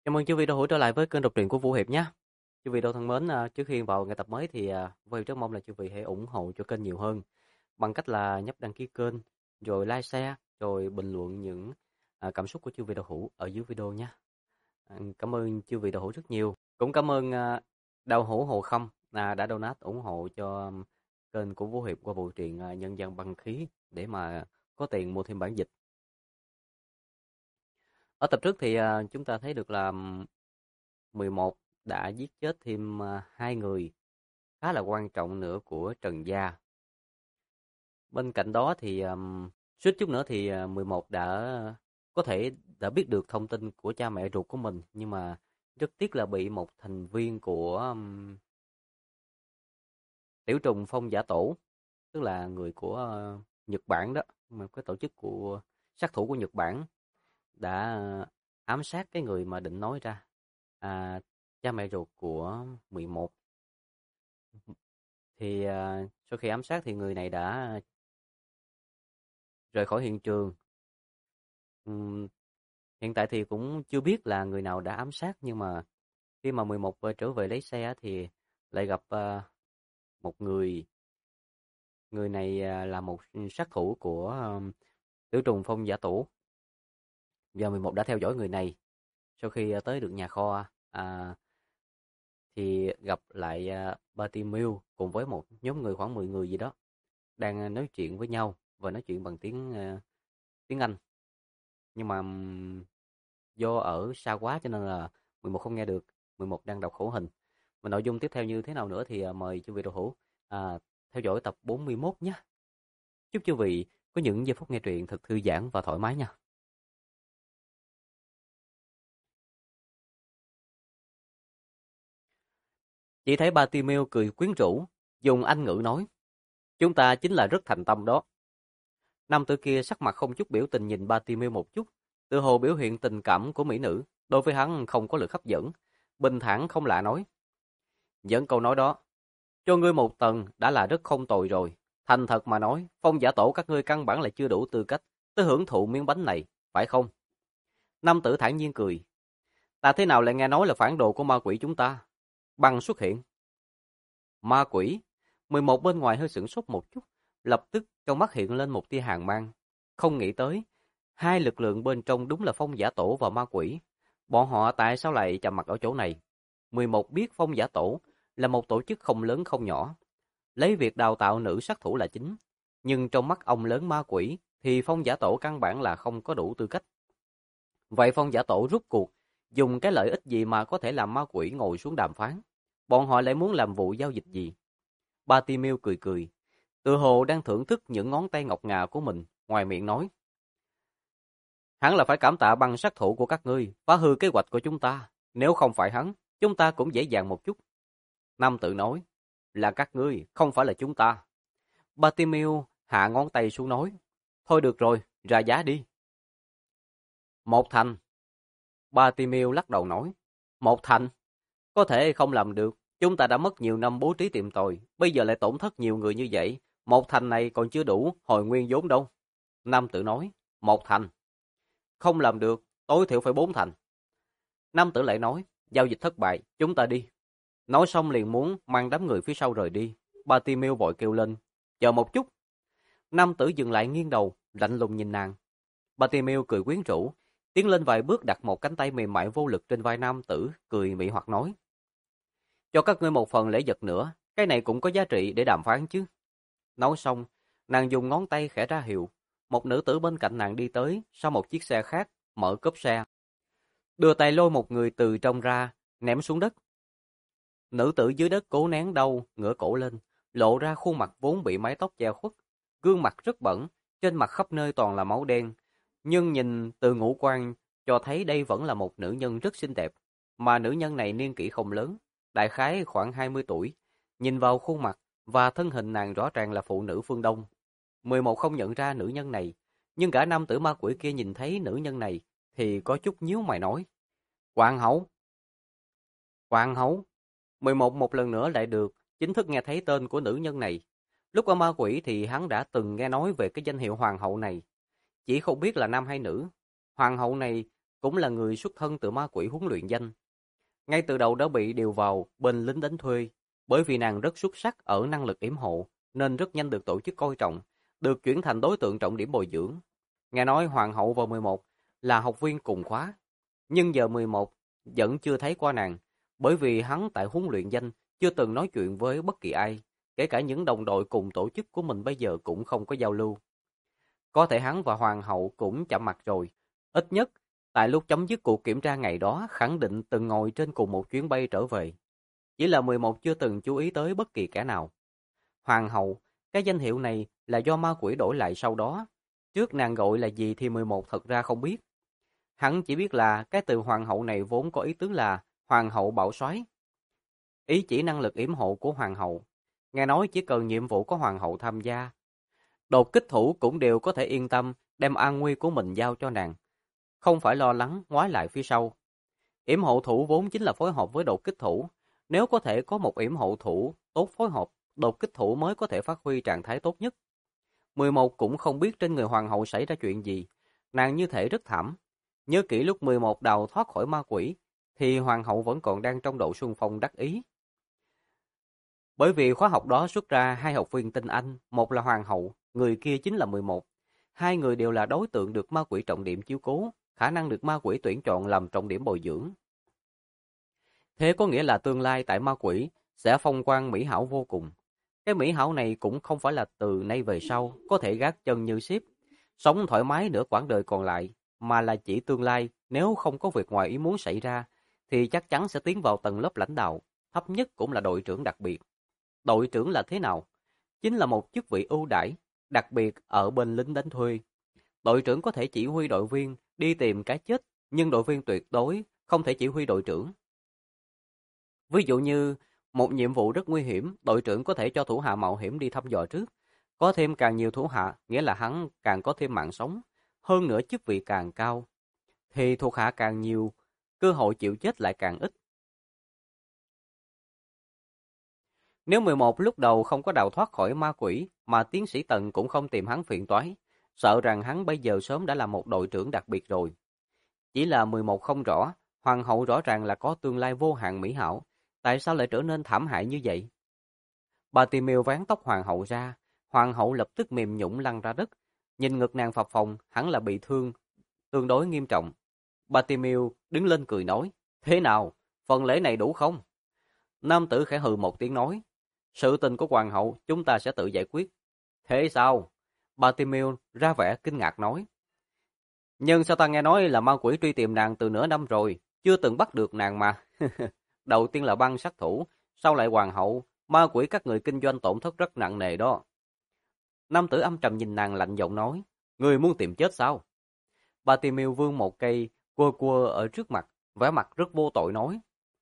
Chào mừng quý vị đã hữu trở lại với kênh đọc truyện của Vũ Hiệp nhé. Quý vị thân mến, trước khi vào ngày tập mới thì Vũ Hiệp rất mong là quý vị hãy ủng hộ cho kênh nhiều hơn bằng cách là nhấp đăng ký kênh, rồi like share, rồi bình luận những cảm xúc của quý vị đạo hữu ở dưới video nhé. Cảm ơn quý vị đạo hữu rất nhiều. Cũng cảm ơn đạo hữu Hồ Không đã donate ủng hộ cho kênh của Vũ Hiệp qua bộ truyện Nhân dân băng khí để mà có tiền mua thêm bản dịch. Ở tập trước thì chúng ta thấy được là 11 đã giết chết thêm hai người khá là quan trọng nữa của Trần Gia. Bên cạnh đó thì suýt chút nữa thì 11 có thể đã biết được thông tin của cha mẹ ruột của mình, nhưng mà rất tiếc là bị một thành viên của Tiểu Trùng Phong Giả Tổ, tức là người của Nhật Bản đó, mà cái tổ chức của sát thủ của Nhật Bản đã ám sát cái người mà định nói ra cha mẹ ruột của 11. Thì sau khi ám sát thì người này đã rời khỏi hiện trường. Hiện tại thì cũng chưa biết là người nào đã ám sát, nhưng mà khi mà 11 trở về lấy xe thì lại gặp một người. Người này là một sát thủ của Tiểu Trùng Phong Giả Tổ. Giờ 11 đã theo dõi người này. Sau khi tới được nhà kho thì gặp lại Bartimeu cùng với một nhóm người khoảng 10 người gì đó đang nói chuyện với nhau và nói chuyện bằng tiếng Anh. Nhưng mà do ở xa quá cho nên là 11 không nghe được. 11 đang đọc khẩu hình. Và nội dung tiếp theo như thế nào nữa thì mời quý vị đạo hữu theo dõi tập 41 nhé. Chúc quý vị có những giây phút nghe truyện thật thư giãn và thoải mái nha. Chỉ thấy Bartimeu cười quyến rũ, dùng Anh ngữ nói: "Chúng ta chính là rất thành tâm đó." Nam tử kia sắc mặt không chút biểu tình nhìn Bartimeu một chút, tựa hồ biểu hiện tình cảm của mỹ nữ đối với hắn không có lực hấp dẫn, bình thản không lạ nói: "Dẫn câu nói đó, cho ngươi một tầng đã là rất không tồi rồi. Thành thật mà nói, Phong Giả Tổ các ngươi căn bản là chưa đủ tư cách tới hưởng thụ miếng bánh này, phải không?" Nam tử thản nhiên cười: "Ta thế nào lại nghe nói là phản đồ của ma quỷ chúng ta?" Băng xuất hiện. Ma quỷ? 11 bên ngoài hơi sửng sốt một chút, lập tức trong mắt hiện lên một tia hàn mang. Không nghĩ tới, hai lực lượng bên trong đúng là Phong Giả Tổ và ma quỷ. Bọn họ tại sao lại chạm mặt ở chỗ này? 11 biết Phong Giả Tổ là một tổ chức không lớn không nhỏ, lấy việc đào tạo nữ sát thủ là chính. Nhưng trong mắt ông lớn ma quỷ thì Phong Giả Tổ căn bản là không có đủ tư cách. Vậy Phong Giả Tổ rút cuộc dùng cái lợi ích gì mà có thể làm ma quỷ ngồi xuống đàm phán? Bọn họ lại muốn làm vụ giao dịch gì? Bartimeu cười cười, tựa hồ đang thưởng thức những ngón tay ngọc ngà của mình, ngoài miệng nói: "Hắn là phải cảm tạ băng sát thủ của các ngươi, phá hư kế hoạch của chúng ta. Nếu không phải hắn, chúng ta cũng dễ dàng một chút." Nam tử nói: "Là các ngươi, không phải là chúng ta." Bartimeu hạ ngón tay xuống nói: "Thôi được rồi, ra giá đi." "Một thành." Bartimeu lắc đầu nói: "Một thành? Có thể không làm được. Chúng ta đã mất nhiều năm bố trí tìm tòi, bây giờ lại tổn thất nhiều người như vậy. Một thành này còn chưa đủ hồi nguyên vốn đâu." Nam tử nói: "Một thành? Không làm được, tối thiểu phải 4 thành." Nam tử lại nói: "Giao dịch thất bại, chúng ta đi." Nói xong liền muốn mang đám người phía sau rời đi. Bartimeu vội kêu lên: "Chờ một chút." Nam tử dừng lại nghiêng đầu, lạnh lùng nhìn nàng. Bartimeu cười quyến rũ, tiến lên vài bước đặt một cánh tay mềm mại vô lực trên vai nam tử, cười mị hoặc nói: "Cho các ngươi một phần lễ vật nữa, cái này cũng có giá trị để đàm phán chứ." Nói xong, nàng dùng ngón tay khẽ ra hiệu, một nữ tử bên cạnh nàng đi tới, sau một chiếc xe khác, mở cốp xe, đưa tay lôi một người từ trong ra, ném xuống đất. Nữ tử dưới đất cố nén đau, ngửa cổ lên, lộ ra khuôn mặt vốn bị mái tóc che khuất, gương mặt rất bẩn, trên mặt khắp nơi toàn là máu đen, nhưng nhìn từ ngũ quan cho thấy đây vẫn là một nữ nhân rất xinh đẹp, mà nữ nhân này niên kỷ không lớn, đại khái khoảng 20 tuổi, nhìn vào khuôn mặt và thân hình nàng rõ ràng là phụ nữ phương Đông. 11 không nhận ra nữ nhân này, nhưng cả nam tử ma quỷ kia nhìn thấy nữ nhân này thì có chút nhíu mày nói: "Hoàng hậu." "Hoàng hậu?" 11 một lần nữa lại được chính thức nghe thấy tên của nữ nhân này. Lúc ở ma quỷ thì hắn đã từng nghe nói về cái danh hiệu hoàng hậu này, chỉ không biết là nam hay nữ. Hoàng hậu này cũng là người xuất thân từ ma quỷ huấn luyện danh. Ngay từ đầu đã bị điều vào bên lính đánh thuê, bởi vì nàng rất xuất sắc ở năng lực yểm hộ, nên rất nhanh được tổ chức coi trọng, được chuyển thành đối tượng trọng điểm bồi dưỡng. Nghe nói Hoàng hậu vào 11 là học viên cùng khóa, nhưng giờ 11 vẫn chưa thấy qua nàng, bởi vì hắn tại huấn luyện danh chưa từng nói chuyện với bất kỳ ai, kể cả những đồng đội cùng tổ chức của mình bây giờ cũng không có giao lưu. Có thể hắn và Hoàng hậu cũng chạm mặt rồi, ít nhất tại lúc chấm dứt cuộc kiểm tra ngày đó khẳng định từng ngồi trên cùng một chuyến bay trở về. Chỉ là 11 chưa từng chú ý tới bất kỳ kẻ nào. Hoàng hậu, cái danh hiệu này là do ma quỷ đổi lại sau đó. Trước nàng gọi là gì thì 11 thật ra không biết. Hắn chỉ biết là cái từ hoàng hậu này vốn có ý tứ là hoàng hậu bảo soái, ý chỉ năng lực yểm hộ của hoàng hậu. Nghe nói chỉ cần nhiệm vụ có hoàng hậu tham gia, đột kích thủ cũng đều có thể yên tâm đem an nguy của mình giao cho nàng, không phải lo lắng ngoái lại phía sau. Yểm hộ thủ vốn chính là phối hợp với đột kích thủ, nếu có thể có một yểm hộ thủ tốt phối hợp, đột kích thủ mới có thể phát huy trạng thái tốt nhất. 11 cũng không biết trên người hoàng hậu xảy ra chuyện gì, nàng như thể rất thảm. Nhớ kỹ lúc 11 đào thoát khỏi ma quỷ, thì hoàng hậu vẫn còn đang trong độ xung phong đắc ý. Bởi vì khóa học đó xuất ra hai học viên tinh anh, một là hoàng hậu, người kia chính là 11. Hai người đều là đối tượng được ma quỷ trọng điểm chiếu cố, khả năng được ma quỷ tuyển chọn làm trọng điểm bồi dưỡng. Thế có nghĩa là tương lai tại ma quỷ sẽ phong quang mỹ hảo vô cùng. Cái mỹ hảo này cũng không phải là từ nay về sau có thể gác chân như ship, sống thoải mái nửa quãng đời còn lại, mà là chỉ tương lai nếu không có việc ngoài ý muốn xảy ra thì chắc chắn sẽ tiến vào tầng lớp lãnh đạo, thấp nhất cũng là đội trưởng đặc biệt. Đội trưởng là thế nào? Chính là một chức vị ưu đãi, đặc biệt ở bên lính đánh thuê. Đội trưởng có thể chỉ huy đội viên đi tìm cái chết, nhưng đội viên tuyệt đối không thể chỉ huy đội trưởng. Ví dụ như một nhiệm vụ rất nguy hiểm, đội trưởng có thể cho thủ hạ mạo hiểm đi thăm dò trước. Có thêm càng nhiều thủ hạ, nghĩa là hắn càng có thêm mạng sống. Hơn nữa chức vị càng cao, thì thuộc hạ càng nhiều, cơ hội chịu chết lại càng ít. Nếu 11 lúc đầu không có đào thoát khỏi ma quỷ, mà tiến sĩ Tần cũng không tìm hắn phiền toái, sợ rằng hắn bây giờ sớm đã là một đội trưởng đặc biệt rồi. Chỉ là 11 không rõ, hoàng hậu rõ ràng là có tương lai vô hạn mỹ hảo, tại sao lại trở nên thảm hại như vậy? Bà tìm mèo vén tóc hoàng hậu ra, hoàng hậu lập tức mềm nhũn lăn ra đất, nhìn ngực nàng phập phồng, hẳn là bị thương, tương đối nghiêm trọng. Bà tìm mèo đứng lên cười nói, thế nào, phần lễ này đủ không? Nam tử khẽ hừ một tiếng nói, sự tình của hoàng hậu chúng ta sẽ tự giải quyết. Thế sao? Bà tìm mèo ra vẻ kinh ngạc nói. Nhưng sao ta nghe nói là ma quỷ truy tìm nàng từ nửa năm rồi, chưa từng bắt được nàng mà. Đầu tiên là băng sát thủ, sau lại hoàng hậu, ma quỷ các người kinh doanh tổn thất rất nặng nề đó. Nam tử âm trầm nhìn nàng lạnh giọng nói, người muốn tìm chết sao? Bà tìm yêu vương một cây, quơ quơ ở trước mặt, vẻ mặt rất vô tội nói.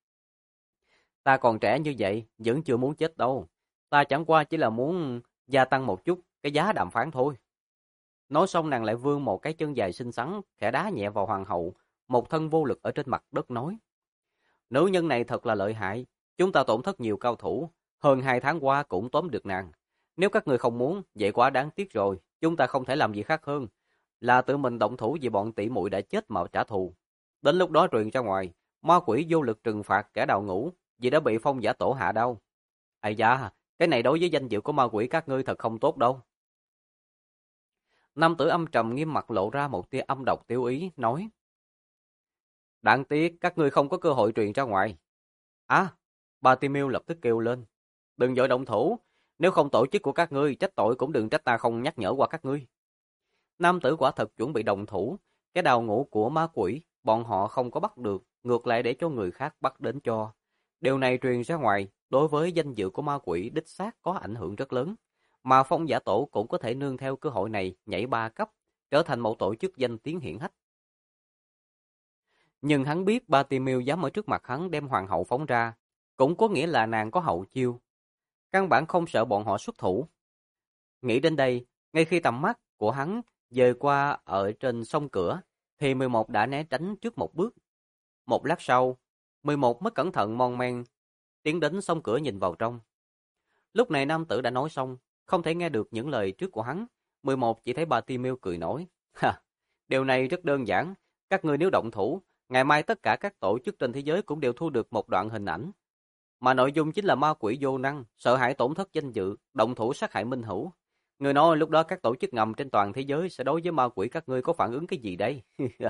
Ta còn trẻ như vậy, vẫn chưa muốn chết đâu. Ta chẳng qua chỉ là muốn gia tăng một chút cái giá đàm phán thôi. Nói xong nàng lại vươn một cái chân dài xinh xắn, khẽ đá nhẹ vào hoàng hậu, một thân vô lực ở trên mặt đất nói. Nữ nhân này thật là lợi hại, chúng ta tổn thất nhiều cao thủ, hơn 2 tháng qua cũng tóm được nàng. Nếu các người không muốn, vậy quá đáng tiếc rồi, chúng ta không thể làm gì khác hơn, là tự mình động thủ vì bọn tỷ muội đã chết mà trả thù. Đến lúc đó truyền ra ngoài, ma quỷ vô lực trừng phạt kẻ đào ngũ, vì đã bị phong giả tổ hạ đau. Ây da, cái này đối với danh dự của ma quỷ các ngươi thật không tốt đâu. Nam tử âm trầm nghiêm mặt lộ ra một tia âm độc tiêu ý, nói. Đáng tiếc các ngươi không có cơ hội truyền ra ngoài. Bà Timil lập tức kêu lên. Đừng vội động thủ, nếu không tổ chức của các ngươi trách tội cũng đừng trách ta không nhắc nhở qua các ngươi. Nam tử quả thật chuẩn bị động thủ, cái đào ngũ của ma quỷ, bọn họ không có bắt được, ngược lại để cho người khác bắt đến cho. Điều này truyền ra ngoài, đối với danh dự của ma quỷ đích xác có ảnh hưởng rất lớn. Mà phong giả tổ cũng có thể nương theo cơ hội này nhảy 3 cấp, trở thành một tổ chức danh tiếng hiển hách. Nhưng hắn biết Bartimeu dám ở trước mặt hắn đem hoàng hậu phóng ra, cũng có nghĩa là nàng có hậu chiêu. Căn bản không sợ bọn họ xuất thủ. Nghĩ đến đây, ngay khi tầm mắt của hắn dời qua ở trên sông cửa, thì 11 đã né tránh trước một bước. Một lát sau, 11 mới cẩn thận mon men tiến đến sông cửa nhìn vào trong. Lúc này nam tử đã nói xong, không thể nghe được những lời trước của hắn. 11 chỉ thấy Bartimeu cười nói, ha, điều này rất đơn giản, Các ngươi nếu động thủ, ngày mai tất cả các tổ chức trên thế giới cũng đều thu được một đoạn hình ảnh. Mà nội dung chính là ma quỷ vô năng, sợ hãi tổn thất danh dự, động thủ sát hại minh hữu. Người nói lúc đó các tổ chức ngầm trên toàn thế giới sẽ đối với ma quỷ các ngươi có phản ứng cái gì đây?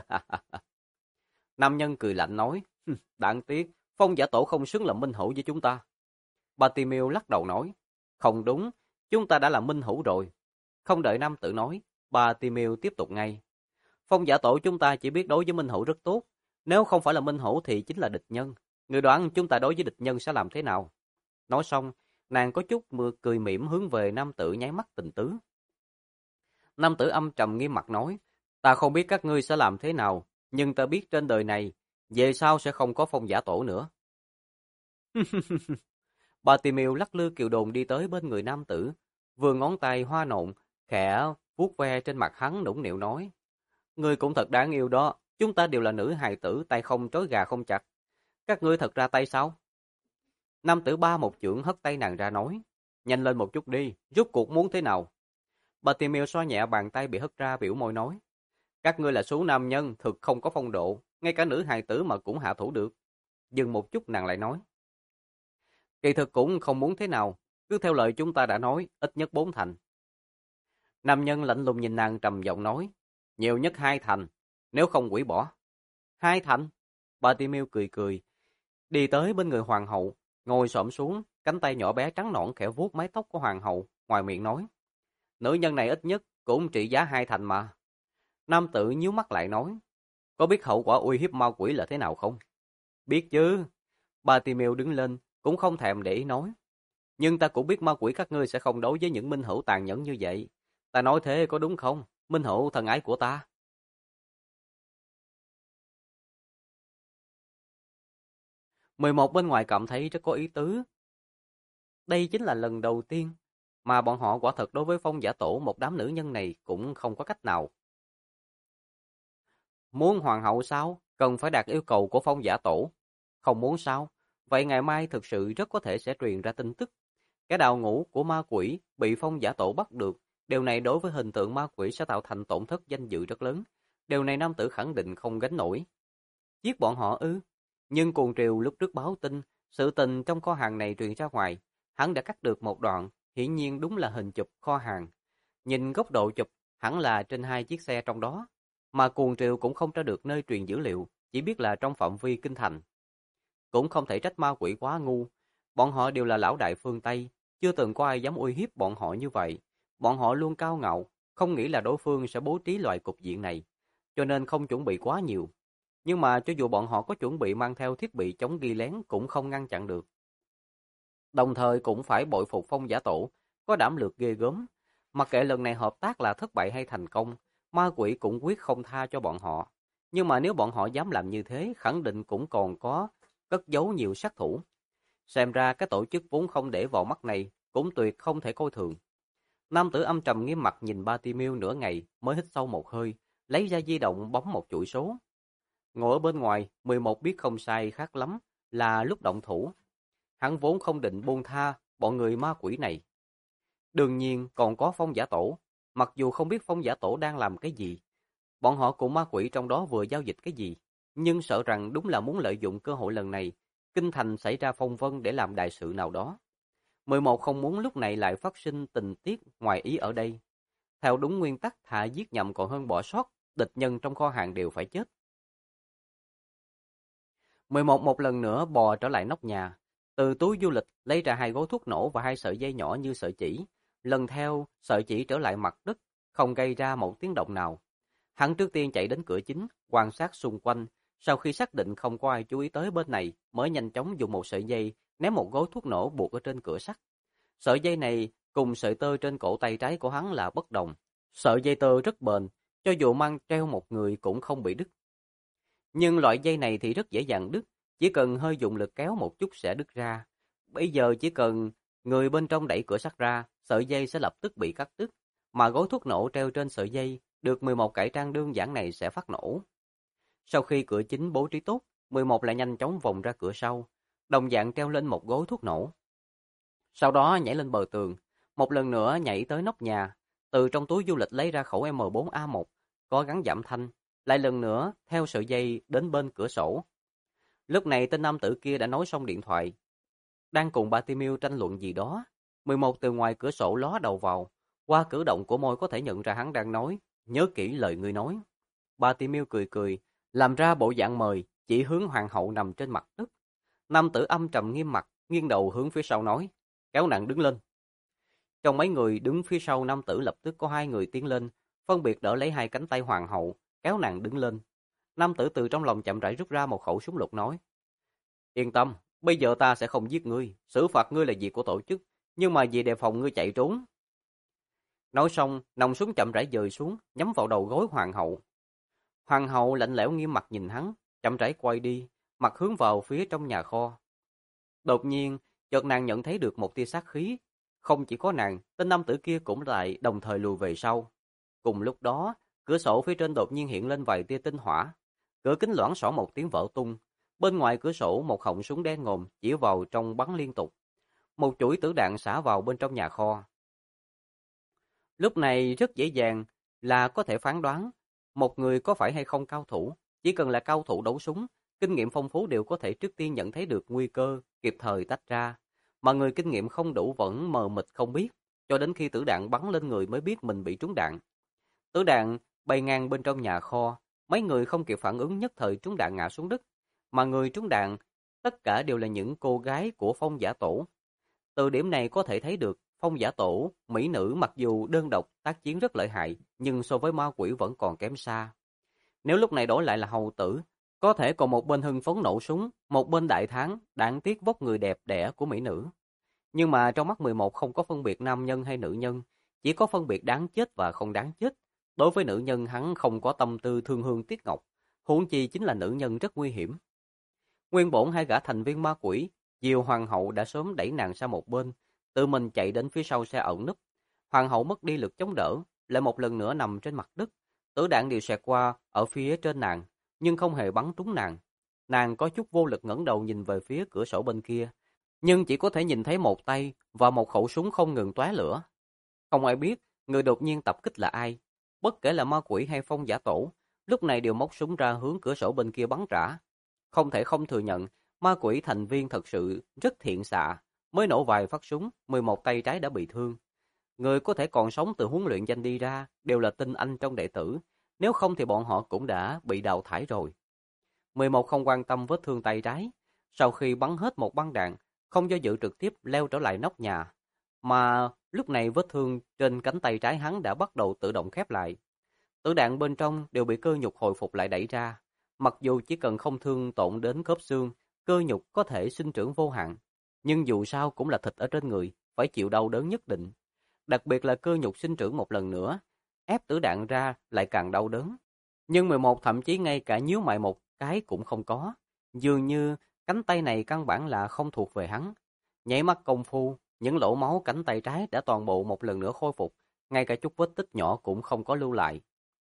Nam nhân cười lạnh nói, đáng tiếc, Phong giả tổ không xứng làm minh hữu với chúng ta. Bartimeo lắc đầu nói, không đúng, chúng ta đã là minh hữu rồi. Không đợi nam tử nói, Bartimeo tiếp tục ngay. Phong giả tổ chúng ta chỉ biết đối với minh hữu rất tốt, nếu không phải là minh hữu thì chính là địch nhân. Người đoán chúng ta đối với địch nhân sẽ làm thế nào? Nói xong, nàng có chút cười mỉm hướng về nam tử nháy mắt tình tứ. Nam tử âm trầm nghiêm mặt nói, ta không biết các ngươi sẽ làm thế nào, nhưng ta biết trên đời này, về sau sẽ không có phong giả tổ nữa. Bartimeo lắc lư kiệu đồn đi tới bên người nam tử, vừa ngón tay hoa nộn, khẽ vuốt ve trên mặt hắn nũng nịu nói, ngươi cũng thật đáng yêu đó, chúng ta đều là nữ hài tử, tay không trói gà không chặt. Các ngươi thật ra tay sao? Nam tử ba một chưởng hất tay nàng ra nói, nhanh lên một chút đi, rốt cuộc muốn thế nào? Bartimeo xoa nhẹ bàn tay bị hất ra biểu môi nói, các ngươi là số nam nhân, thực không có phong độ, ngay cả nữ hài tử mà cũng hạ thủ được. Dừng một chút nàng lại nói, kỳ thực cũng không muốn thế nào, cứ theo lời chúng ta đã nói, ít nhất 4 thành. Nam nhân lạnh lùng nhìn nàng trầm giọng nói, nhiều nhất 2 thành, nếu không hủy bỏ. 2 thành? Bartimeo cười cười, đi tới bên người hoàng hậu, ngồi xổm xuống, cánh tay nhỏ bé trắng nõn khẽ vuốt mái tóc của hoàng hậu, ngoài miệng nói, nữ nhân này ít nhất cũng trị giá 2 thành mà. Nam tử nhíu mắt lại nói, có biết hậu quả uy hiếp ma quỷ là thế nào không? Biết chứ. Bartimeo đứng lên, cũng không thèm để ý nói. Nhưng ta cũng biết ma quỷ các ngươi sẽ không đối với những minh hữu tàn nhẫn như vậy. Ta nói thế có đúng không? Minh hữu thần ái của ta. 11 bên ngoài cảm thấy rất có ý tứ. Đây chính là lần đầu tiên mà bọn họ quả thật đối với Phong giả tổ một đám nữ nhân này cũng không có cách nào. Muốn hoàng hậu sao? Cần phải đạt yêu cầu của Phong giả tổ. Không muốn sao? Vậy ngày mai thực sự rất có thể sẽ truyền ra tin tức. Cái đào ngũ của ma quỷ bị Phong giả tổ bắt được. Điều này đối với hình tượng ma quỷ sẽ tạo thành tổn thất danh dự rất lớn. Điều này nam tử khẳng định không gánh nổi. Giết bọn họ ư? Nhưng cuồng triều lúc trước báo tin, sự tình trong kho hàng này truyền ra ngoài. Hắn đã cắt được một đoạn, hiển nhiên đúng là hình chụp kho hàng. Nhìn góc độ chụp, hẳn là trên 2 chiếc xe trong đó. Mà cuồng triều cũng không tra được nơi truyền dữ liệu, chỉ biết là trong phạm vi kinh thành. Cũng không thể trách ma quỷ quá ngu. Bọn họ đều là lão đại phương Tây, chưa từng có ai dám uy hiếp bọn họ như vậy. Bọn họ luôn cao ngạo, không nghĩ là đối phương sẽ bố trí loại cục diện này, cho nên không chuẩn bị quá nhiều. Nhưng mà cho dù bọn họ có chuẩn bị mang theo thiết bị chống ghi lén cũng không ngăn chặn được. Đồng thời cũng phải bội phục Phong giả tổ, có đảm lược ghê gớm. Mặc kệ lần này hợp tác là thất bại hay thành công, ma quỷ cũng quyết không tha cho bọn họ. Nhưng mà nếu bọn họ dám làm như thế, khẳng định cũng còn có cất giấu nhiều sát thủ. Xem ra cái tổ chức vốn không để vào mắt này, cũng tuyệt không thể coi thường. Nam tử âm trầm nghiêm mặt nhìn Bartimeo nửa ngày mới hít sâu một hơi, lấy ra di động bấm một chuỗi số. Ngồi ở bên ngoài, 11 biết không sai khác lắm, là lúc động thủ. Hắn vốn không định buông tha bọn người ma quỷ này. Đương nhiên còn có Phong giả tổ, mặc dù không biết Phong giả tổ đang làm cái gì, bọn họ cùng ma quỷ trong đó vừa giao dịch cái gì, nhưng sợ rằng đúng là muốn lợi dụng cơ hội lần này, kinh thành xảy ra phong vân để làm đại sự nào đó. 11 không muốn lúc này lại phát sinh tình tiết ngoài ý ở đây. Theo đúng nguyên tắc thà giết nhầm còn hơn bỏ sót, địch nhân trong kho hàng đều phải chết. 11 một lần nữa bò trở lại nóc nhà, từ túi du lịch lấy ra 2 gói thuốc nổ và 2 sợi dây nhỏ như sợi chỉ, lần theo sợi chỉ trở lại mặt đất, không gây ra một tiếng động nào. Hắn trước tiên chạy đến cửa chính, quan sát xung quanh, sau khi xác định không có ai chú ý tới bên này, mới nhanh chóng dùng một sợi dây ném một gói thuốc nổ buộc ở trên cửa sắt. Sợi dây này cùng sợi tơ trên cổ tay trái của hắn là bất đồng. Sợi dây tơ rất bền, cho dù mang treo một người cũng không bị đứt. Nhưng loại dây này thì rất dễ dàng đứt, chỉ cần hơi dùng lực kéo một chút sẽ đứt ra. Bây giờ chỉ cần người bên trong đẩy cửa sắt ra, sợi dây sẽ lập tức bị cắt đứt, mà gói thuốc nổ treo trên sợi dây được 11 cải trang đơn giản này sẽ phát nổ. Sau khi cửa chính bố trí tốt, 11 lại nhanh chóng vòng ra cửa sau, đồng dạng treo lên một gói thuốc nổ. Sau đó nhảy lên bờ tường, một lần nữa nhảy tới nóc nhà, từ trong túi du lịch lấy ra khẩu M4A1, có gắn giảm thanh, lại lần nữa theo sợi dây đến bên cửa sổ. Lúc này tên nam tử kia đã nói xong điện thoại, đang cùng Bartimeo tranh luận gì đó. 11 từ ngoài cửa sổ ló đầu vào, qua cử động của môi có thể nhận ra hắn đang nói, nhớ kỹ lời ngươi nói. Bartimeo cười cười, làm ra bộ dạng mời, chỉ hướng hoàng hậu nằm trên mặt đất. Nam tử âm trầm nghiêm mặt, nghiêng đầu hướng phía sau nói, kéo nàng đứng lên. Trong mấy người đứng phía sau nam tử lập tức có hai người tiến lên, phân biệt đỡ lấy hai cánh tay hoàng hậu, kéo nàng đứng lên. Nam tử từ trong lòng chậm rãi rút ra một khẩu súng lục nói, yên tâm, bây giờ ta sẽ không giết ngươi, xử phạt ngươi là việc của tổ chức, nhưng mà vì đề phòng ngươi chạy trốn. Nói xong, nòng súng chậm rãi dời xuống, nhắm vào đầu gối hoàng hậu. Hoàng hậu lạnh lẽo nghiêm mặt nhìn hắn, chậm rãi quay đi, mặt hướng vào phía trong nhà kho. Đột nhiên, chợt nàng nhận thấy được một tia sát khí. Không chỉ có nàng, tên nam tử kia cũng lại đồng thời lùi về sau. Cùng lúc đó, cửa sổ phía trên đột nhiên hiện lên vài tia tinh hỏa. Cửa kính loảng xoảng một tiếng vỡ tung. Bên ngoài cửa sổ một họng súng đen ngòm chỉ vào trong bắn liên tục. Một chuỗi tử đạn xả vào bên trong nhà kho. Lúc này rất dễ dàng là có thể phán đoán một người có phải hay không cao thủ. Chỉ cần là cao thủ đấu súng, kinh nghiệm phong phú đều có thể trước tiên nhận thấy được nguy cơ, kịp thời tách ra. Mà người kinh nghiệm không đủ vẫn mờ mịt không biết, cho đến khi tử đạn bắn lên người mới biết mình bị trúng đạn. Tử đạn bay ngang bên trong nhà kho, mấy người không kịp phản ứng nhất thời trúng đạn ngã xuống đất. Mà người trúng đạn, tất cả đều là những cô gái của Phong Giả Tổ. Từ điểm này có thể thấy được, Phong Giả Tổ, mỹ nữ mặc dù đơn độc tác chiến rất lợi hại, nhưng so với ma quỷ vẫn còn kém xa. Nếu lúc này đổi lại là hầu tử, có thể còn một bên hưng phấn nổ súng, một bên đại thắng, đáng tiếc vóc người đẹp đẽ của mỹ nữ. Nhưng mà trong mắt 11 không có phân biệt nam nhân hay nữ nhân, chỉ có phân biệt đáng chết và không đáng chết. Đối với nữ nhân hắn không có tâm tư thương hương tiếc ngọc, huống chi chính là nữ nhân rất nguy hiểm. Nguyên bổn hai gã thành viên ma quỷ, Diều Hoàng hậu đã sớm đẩy nàng sang một bên, tự mình chạy đến phía sau xe ẩn núp. Hoàng hậu mất đi lực chống đỡ, lại một lần nữa nằm trên mặt đất. Tử đạn đều xẹt qua ở phía trên nàng, nhưng không hề bắn trúng nàng. Nàng có chút vô lực ngẩng đầu nhìn về phía cửa sổ bên kia, nhưng chỉ có thể nhìn thấy một tay và một khẩu súng không ngừng tóe lửa. Không ai biết người đột nhiên tập kích là ai, bất kể là ma quỷ hay Phong Giả Tổ, lúc này đều móc súng ra hướng cửa sổ bên kia bắn trả. Không thể không thừa nhận, ma quỷ thành viên thật sự rất thiện xạ, mới nổ vài phát súng, 11 tay trái đã bị thương. Người có thể còn sống từ huấn luyện danh đi ra đều là tinh anh trong đệ tử, nếu không thì bọn họ cũng đã bị đào thải rồi. 11 không quan tâm vết thương tay trái, sau khi bắn hết một băng đạn, không do dự trực tiếp leo trở lại nóc nhà, mà lúc này vết thương trên cánh tay trái hắn đã bắt đầu tự động khép lại. Tử đạn bên trong đều bị cơ nhục hồi phục lại đẩy ra, mặc dù chỉ cần không thương tổn đến khớp xương, cơ nhục có thể sinh trưởng vô hạn, nhưng dù sao cũng là thịt ở trên người, phải chịu đau đớn nhất định. Đặc biệt là cơ nhục sinh trưởng một lần nữa, ép tử đạn ra lại càng đau đớn. Nhưng 11 thậm chí ngay cả nhíu mày một cái cũng không có, dường như cánh tay này căn bản là không thuộc về hắn. Nháy mắt công phu, những lỗ máu cánh tay trái đã toàn bộ một lần nữa khôi phục, ngay cả chút vết tích nhỏ cũng không có lưu lại.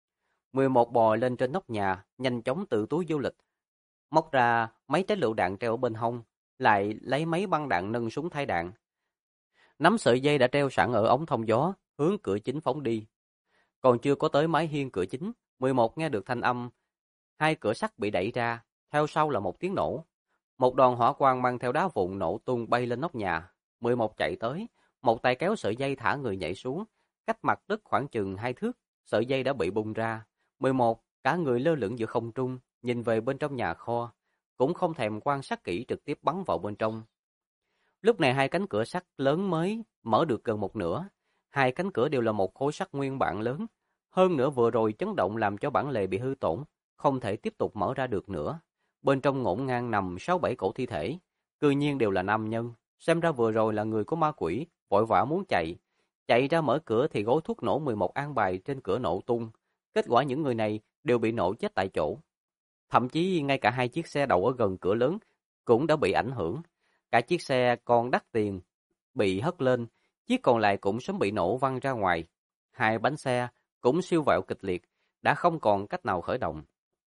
11 bò lên trên nóc nhà, nhanh chóng từ túi du lịch, móc ra mấy trái lựu đạn treo ở bên hông, lại lấy mấy băng đạn nâng súng thay đạn. Nắm sợi dây đã treo sẵn ở ống thông gió, hướng cửa chính phóng đi. Còn chưa có tới mái hiên cửa chính, 11 nghe được thanh âm, hai cửa sắt bị đẩy ra, theo sau là một tiếng nổ. Một đoàn hỏa quang mang theo đá vụn nổ tung bay lên nóc nhà. 11 chạy tới, một tay kéo sợi dây thả người nhảy xuống, cách mặt đất khoảng chừng 2 thước, sợi dây đã bị bung ra. 11 cả người lơ lửng giữa không trung, nhìn về bên trong nhà kho, cũng không thèm quan sát kỹ trực tiếp bắn vào bên trong. Lúc này hai cánh cửa sắt lớn mới mở được gần một nửa, hai cánh cửa đều là một khối sắt nguyên bản lớn, hơn nữa vừa rồi chấn động làm cho bản lề bị hư tổn, không thể tiếp tục mở ra được nữa. Bên trong ngổn ngang nằm 6-7 cổ thi thể, cư nhiên đều là nam nhân, xem ra vừa rồi là người của ma quỷ, vội vã muốn chạy. Chạy ra mở cửa thì gói thuốc nổ 11 an bài trên cửa nổ tung, kết quả những người này đều bị nổ chết tại chỗ. Thậm chí ngay cả hai chiếc xe đậu ở gần cửa lớn cũng đã bị ảnh hưởng. Cả chiếc xe còn đắt tiền bị hất lên, chiếc còn lại cũng sớm bị nổ văng ra ngoài. Hai bánh xe cũng siêu vẹo kịch liệt, đã không còn cách nào khởi động.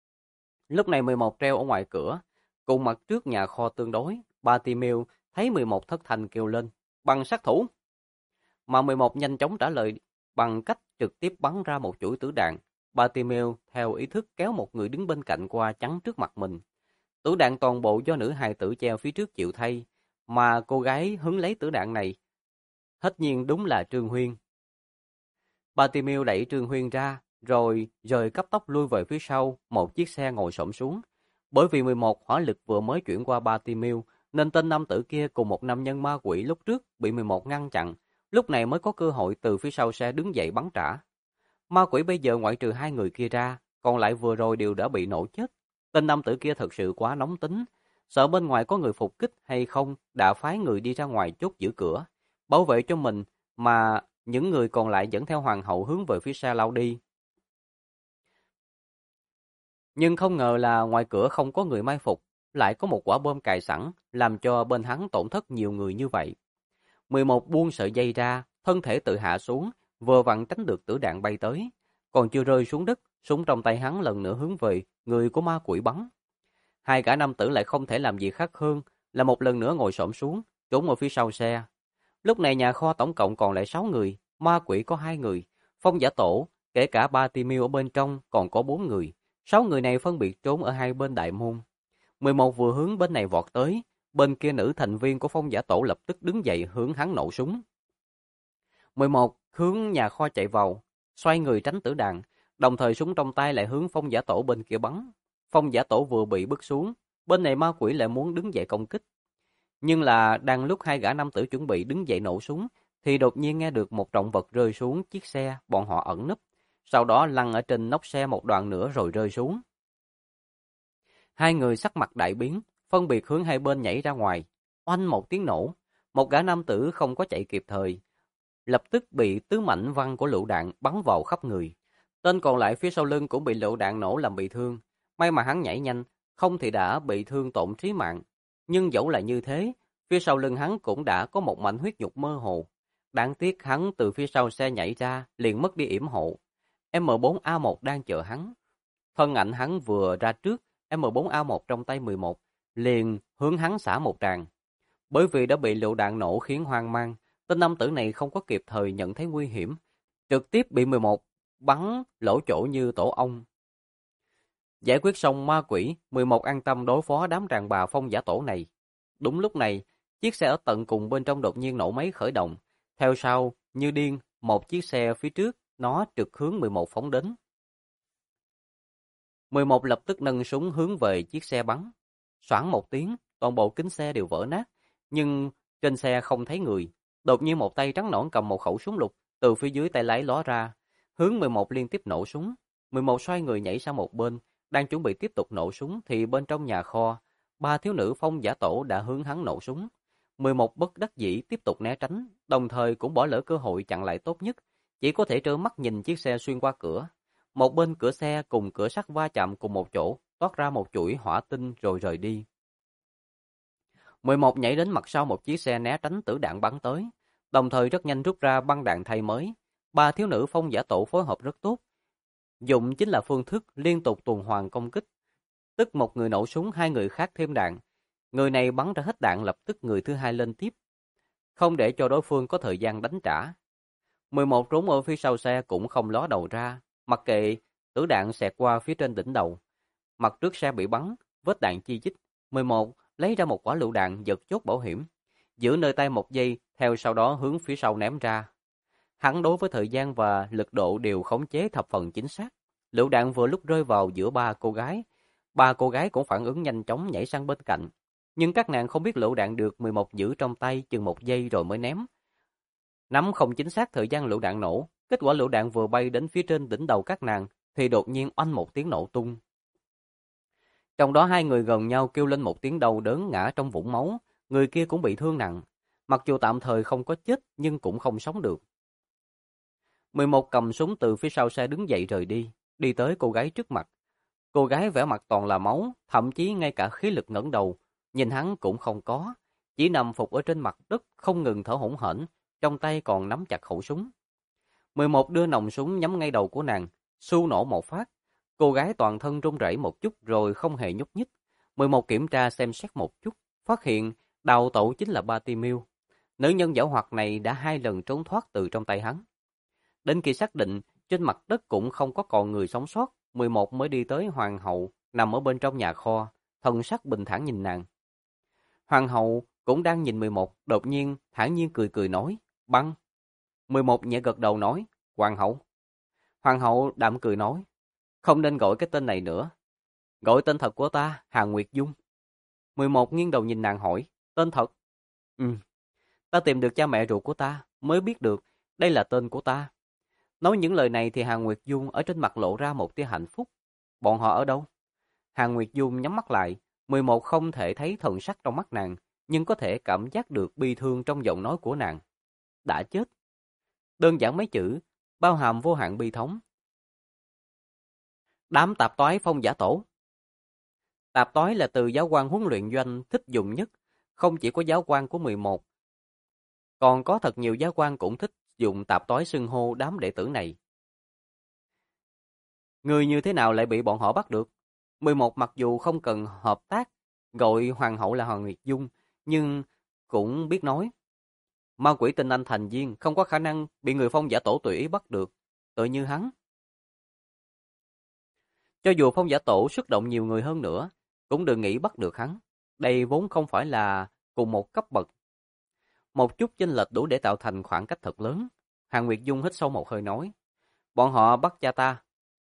Lúc này 11 treo ở ngoài cửa, cùng mặt trước nhà kho tương đối, Bartimeo thấy 11 thất thanh kêu lên, bằng sát thủ. Mà 11 nhanh chóng trả lời bằng cách trực tiếp bắn ra một chuỗi tử đạn, Bartimeo theo ý thức kéo một người đứng bên cạnh qua chắn trước mặt mình. Tử đạn toàn bộ do nữ hài tử treo phía trước chịu thay, mà cô gái hứng lấy tử đạn này. Tất nhiên đúng là Trương Huyên. Bartimeo đẩy Trương Huyên ra, rồi rời cấp tốc lui về phía sau, một chiếc xe ngồi xổm xuống. Bởi vì 11 hỏa lực vừa mới chuyển qua Bartimeo, nên tên nam tử kia cùng một nam nhân ma quỷ lúc trước bị 11 ngăn chặn, lúc này mới có cơ hội từ phía sau xe đứng dậy bắn trả. Ma quỷ bây giờ ngoại trừ hai người kia ra, còn lại vừa rồi đều đã bị nổ chết. Tên nam tử kia thật sự quá nóng tính, sợ bên ngoài có người phục kích hay không, đã phái người đi ra ngoài chốt giữ cửa, bảo vệ cho mình, mà những người còn lại dẫn theo hoàng hậu hướng về phía xa lao đi. Nhưng không ngờ là ngoài cửa không có người mai phục, lại có một quả bom cài sẵn, làm cho bên hắn tổn thất nhiều người như vậy. 11 buông sợi dây ra, thân thể tự hạ xuống, vừa vặn tránh được tử đạn bay tới. Còn chưa rơi xuống đất, súng trong tay hắn lần nữa hướng về người của ma quỷ bắn. Hai gã nam tử lại không thể làm gì khác hơn là một lần nữa ngồi xổm xuống, trốn ở phía sau xe. Lúc này nhà kho tổng cộng còn lại 6 người, ma quỷ có 2 người, Phong Giả Tổ, kể cả Bartimeo ở bên trong còn có 4 người. 6 người này phân biệt trốn ở hai bên đại môn. 11 vừa hướng bên này vọt tới, bên kia nữ thành viên của Phong Giả Tổ lập tức đứng dậy hướng hắn nổ súng. 11 hướng nhà kho chạy vào, xoay người tránh tử đạn, đồng thời súng trong tay lại hướng Phong Giả Tổ bên kia bắn. Phong Giả Tổ vừa bị bứt xuống, bên này ma quỷ lại muốn đứng dậy công kích. Nhưng là đang lúc hai gã nam tử chuẩn bị đứng dậy nổ súng, thì đột nhiên nghe được một trọng vật rơi xuống chiếc xe bọn họ ẩn núp, sau đó lăn ở trên nóc xe một đoạn nữa rồi rơi xuống. Hai người sắc mặt đại biến, phân biệt hướng hai bên nhảy ra ngoài. Oanh một tiếng nổ, một gã nam tử không có chạy kịp thời, lập tức bị tứ mảnh văng của lựu đạn bắn vào khắp người. Tên còn lại phía sau lưng cũng bị lựu đạn nổ làm bị thương. May mà hắn nhảy nhanh, không thì đã bị thương tổn trí mạng. Nhưng dẫu là như thế, phía sau lưng hắn cũng đã có một mảnh huyết nhục mơ hồ. Đáng tiếc hắn từ phía sau xe nhảy ra, liền mất đi yểm hộ. M4A1 đang chờ hắn. Thân ảnh hắn vừa ra trước, M4A1 trong tay 11, liền hướng hắn xả một tràng. Bởi vì đã bị lựu đạn nổ khiến hoang mang, tên nam tử này không có kịp thời nhận thấy nguy hiểm, trực tiếp bị 11 bắn lỗ chỗ như tổ ong. Giải quyết xong ma quỷ, 11 an tâm đối phó đám đàn bà Phong Giả Tổ này. Đúng lúc này, chiếc xe ở tận cùng bên trong đột nhiên nổ máy khởi động. Theo sau, như điên, một chiếc xe phía trước, nó trực hướng 11 phóng đến. 11 lập tức nâng súng hướng về chiếc xe bắn. Xoảng một tiếng, toàn bộ kính xe đều vỡ nát, nhưng trên xe không thấy người. Đột nhiên một tay trắng nõn cầm một khẩu súng lục từ phía dưới tay lái ló ra, hướng 11 liên tiếp nổ súng. 11 xoay người nhảy sang một bên, đang chuẩn bị tiếp tục nổ súng thì bên trong nhà kho, ba thiếu nữ Phong Giả Tổ đã hướng hắn nổ súng. 11 bất đắc dĩ tiếp tục né tránh, đồng thời cũng bỏ lỡ cơ hội chặn lại tốt nhất, chỉ có thể trơ mắt nhìn chiếc xe xuyên qua cửa. Một bên cửa xe cùng cửa sắt va chạm cùng một chỗ, toát ra một chuỗi hỏa tinh rồi rời đi. 11 nhảy đến mặt sau một chiếc xe né tránh tử đạn bắn tới, đồng thời rất nhanh rút ra băng đạn thay mới. Ba thiếu nữ Phong Giả Tổ phối hợp rất tốt, dụng chính là phương thức liên tục tuần hoàn công kích, tức một người nổ súng, hai người khác thêm đạn. Người này bắn ra hết đạn lập tức người thứ hai lên tiếp, không để cho đối phương có thời gian đánh trả. 11 trốn ở phía sau xe cũng không ló đầu ra, mặc kệ tử đạn xẹt qua phía trên đỉnh đầu. Mặt trước xe bị bắn, vết đạn chi chít. 11 lấy ra một quả lựu đạn giật chốt bảo hiểm, giữ nơi tay một giây, theo sau đó hướng phía sau ném ra. Hắn đối với thời gian và lực độ đều khống chế thập phần chính xác. Lựu đạn vừa lúc rơi vào giữa ba cô gái. Ba cô gái cũng phản ứng nhanh chóng nhảy sang bên cạnh. Nhưng các nàng không biết lựu đạn được 11 giữ trong tay chừng một giây rồi mới ném. Nắm không chính xác thời gian lựu đạn nổ, kết quả lựu đạn vừa bay đến phía trên đỉnh đầu các nàng thì đột nhiên oanh một tiếng nổ tung. Trong đó hai người gần nhau kêu lên một tiếng đau đớn ngã trong vũng máu, người kia cũng bị thương nặng. Mặc dù tạm thời không có chết nhưng cũng không sống được. 11 cầm súng từ phía sau xe đứng dậy rời đi, đi tới cô gái trước mặt. Cô gái vẻ mặt toàn là máu, thậm chí ngay cả khí lực ngẩng đầu, nhìn hắn cũng không có, chỉ nằm phục ở trên mặt đất không ngừng thở hổn hển, trong tay còn nắm chặt khẩu súng. 11 đưa nòng súng nhắm ngay đầu của nàng, xu nổ một phát. Cô gái toàn thân run rẩy một chút rồi không hề nhúc nhích. 11 kiểm tra xem xét một chút, phát hiện đào tẩu chính là Bartimeo. Nữ nhân giảo hoạt này đã 2 lần trốn thoát từ trong tay hắn. Đến khi xác định Trên mặt đất cũng không có còn người sống sót. 11 mới đi tới hoàng hậu, nằm ở bên trong nhà kho, thần sắc bình thản nhìn nàng. Hoàng hậu cũng đang nhìn 11, đột nhiên thản nhiên cười cười nói, băng. 11 nhẹ gật đầu nói, hoàng hậu. Hoàng hậu đạm cười nói, không nên gọi cái tên này nữa. Gọi tên thật của ta, Hà Nguyệt Dung. 11 nghiêng đầu nhìn nàng hỏi, tên thật? Ừ, ta tìm được cha mẹ ruột của ta, mới biết được đây là tên của ta. Nói những lời này thì Hà Nguyệt Dung ở trên mặt lộ ra một tia hạnh phúc. Bọn họ ở đâu? Hà Nguyệt Dung nhắm mắt lại, 11 không thể thấy thần sắc trong mắt nàng, nhưng có thể cảm giác được bi thương trong giọng nói của nàng. Đã chết. Đơn giản mấy chữ, bao hàm vô hạn bi thống. Đám tạp toái Phong Giả Tổ. Tạp toái là từ giáo quan huấn luyện doanh thích dùng nhất, không chỉ có giáo quan của 11, còn có thật nhiều giáo quan cũng thích dùng tạp toái xưng hô đám đệ tử này. Người như thế nào lại bị bọn họ bắt được? 11 mặc dù không cần hợp tác, gọi hoàng hậu là Hoàng Nguyệt Dung, nhưng cũng biết nói. Ma quỷ tinh anh thành viên không có khả năng bị người Phong Giả Tổ tùy ý bắt được, tự như hắn. Cho dù Phong Giả Tổ xuất động nhiều người hơn nữa, cũng đừng nghĩ bắt được hắn. Đây vốn không phải là cùng một cấp bậc. Một chút chênh lệch đủ để tạo thành khoảng cách thật lớn. Hàn Nguyệt Dung hít sâu một hơi nói, bọn họ bắt cha ta.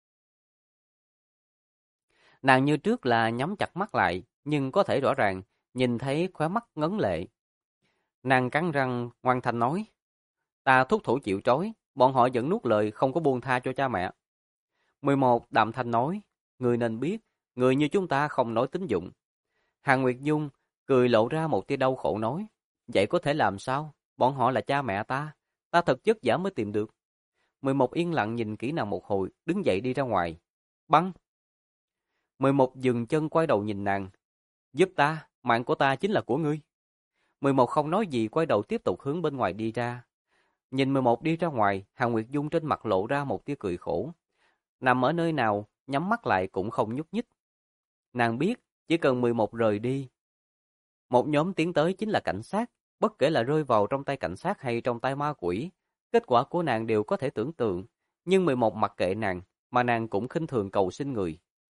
Nàng như trước là nhắm chặt mắt lại, nhưng có thể rõ ràng nhìn thấy khóe mắt ngấn lệ. Nàng cắn răng ngoan thanh nói, ta thúc thủ chịu trói, bọn họ vẫn nuốt lời không có buông tha cho cha mẹ. 11 đạm thanh nói, người nên biết, người như chúng ta không nói tín dụng. Hàn Nguyệt Dung cười lộ ra một tia đau khổ nói, vậy có thể làm sao? Bọn họ là cha mẹ ta thật vất vả mới tìm được. 11 yên lặng nhìn kỹ nàng một hồi, đứng dậy đi ra ngoài. Băng! 11 dừng chân quay đầu nhìn nàng. Giúp ta, mạng của ta chính là của ngươi. 11 không nói gì quay đầu tiếp tục hướng bên ngoài đi ra. Nhìn 11 đi ra ngoài, Hàn Nguyệt Dung trên mặt lộ ra một tia cười khổ. Nằm ở nơi nào, nhắm mắt lại cũng không nhúc nhích. Nàng biết, chỉ cần 11 rời đi, một nhóm tiến tới chính là cảnh sát, bất kể là rơi vào trong tay cảnh sát hay trong tay ma quỷ. Kết quả của nàng đều có thể tưởng tượng, nhưng 11 mặc kệ nàng, mà nàng cũng khinh thường cầu xin người.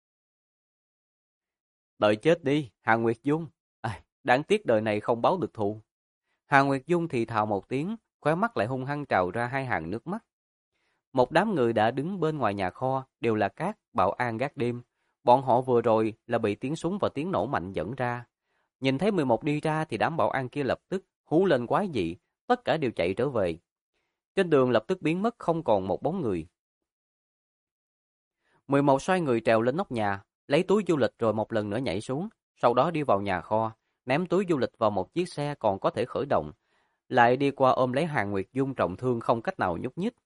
Đợi chết đi, Hà Nguyệt Dung. Đáng tiếc đời này không báo được thù. Hà Nguyệt Dung thì thào một tiếng, khóe mắt lại hung hăng trào ra hai hàng nước mắt. Một đám người đã đứng bên ngoài nhà kho, đều là các bảo an gác đêm. Bọn họ vừa rồi là bị tiếng súng và tiếng nổ mạnh dẫn ra. Nhìn thấy 11 đi ra thì đám bảo an kia lập tức hú lên quái dị, tất cả đều chạy trở về. Trên đường lập tức biến mất không còn một bóng người. 11 xoay người trèo lên nóc nhà, lấy túi du lịch rồi một lần nữa nhảy xuống, sau đó đi vào nhà kho, ném túi du lịch vào một chiếc xe còn có thể khởi động, lại đi qua ôm lấy Hàn Nguyệt Dung trọng thương không cách nào nhúc nhích.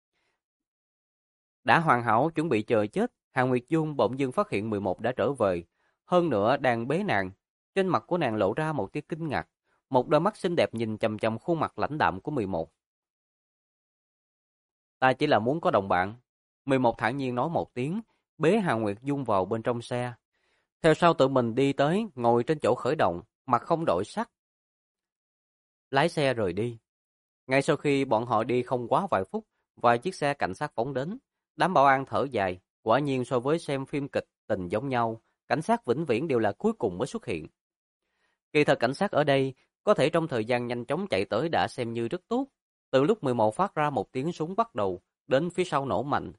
Đã hoàn hảo chuẩn bị chờ chết, Hàn Nguyệt Dung bỗng dưng phát hiện 11 đã trở về, hơn nữa đang bế nàng. Trên mặt của nàng lộ ra một tia kinh ngạc, một đôi mắt xinh đẹp nhìn chằm chằm khuôn mặt lãnh đạm của 11. Ta chỉ là muốn có đồng bạn. 11 thản nhiên nói một tiếng, bế Hàn Nguyệt Dung vào bên trong xe. Theo sau tự mình đi tới, ngồi trên chỗ khởi động, mặt không đổi sắc. Lái xe rời đi. Ngay sau khi bọn họ đi không quá vài phút, vài chiếc xe cảnh sát phóng đến. Đám bảo an thở dài, quả nhiên so với xem phim kịch tình giống nhau, cảnh sát vĩnh viễn đều là cuối cùng mới xuất hiện. Kỳ thật cảnh sát ở đây, có thể trong thời gian nhanh chóng chạy tới đã xem như rất tốt. Từ lúc 11 phát ra một tiếng súng bắt đầu, đến phía sau nổ mạnh.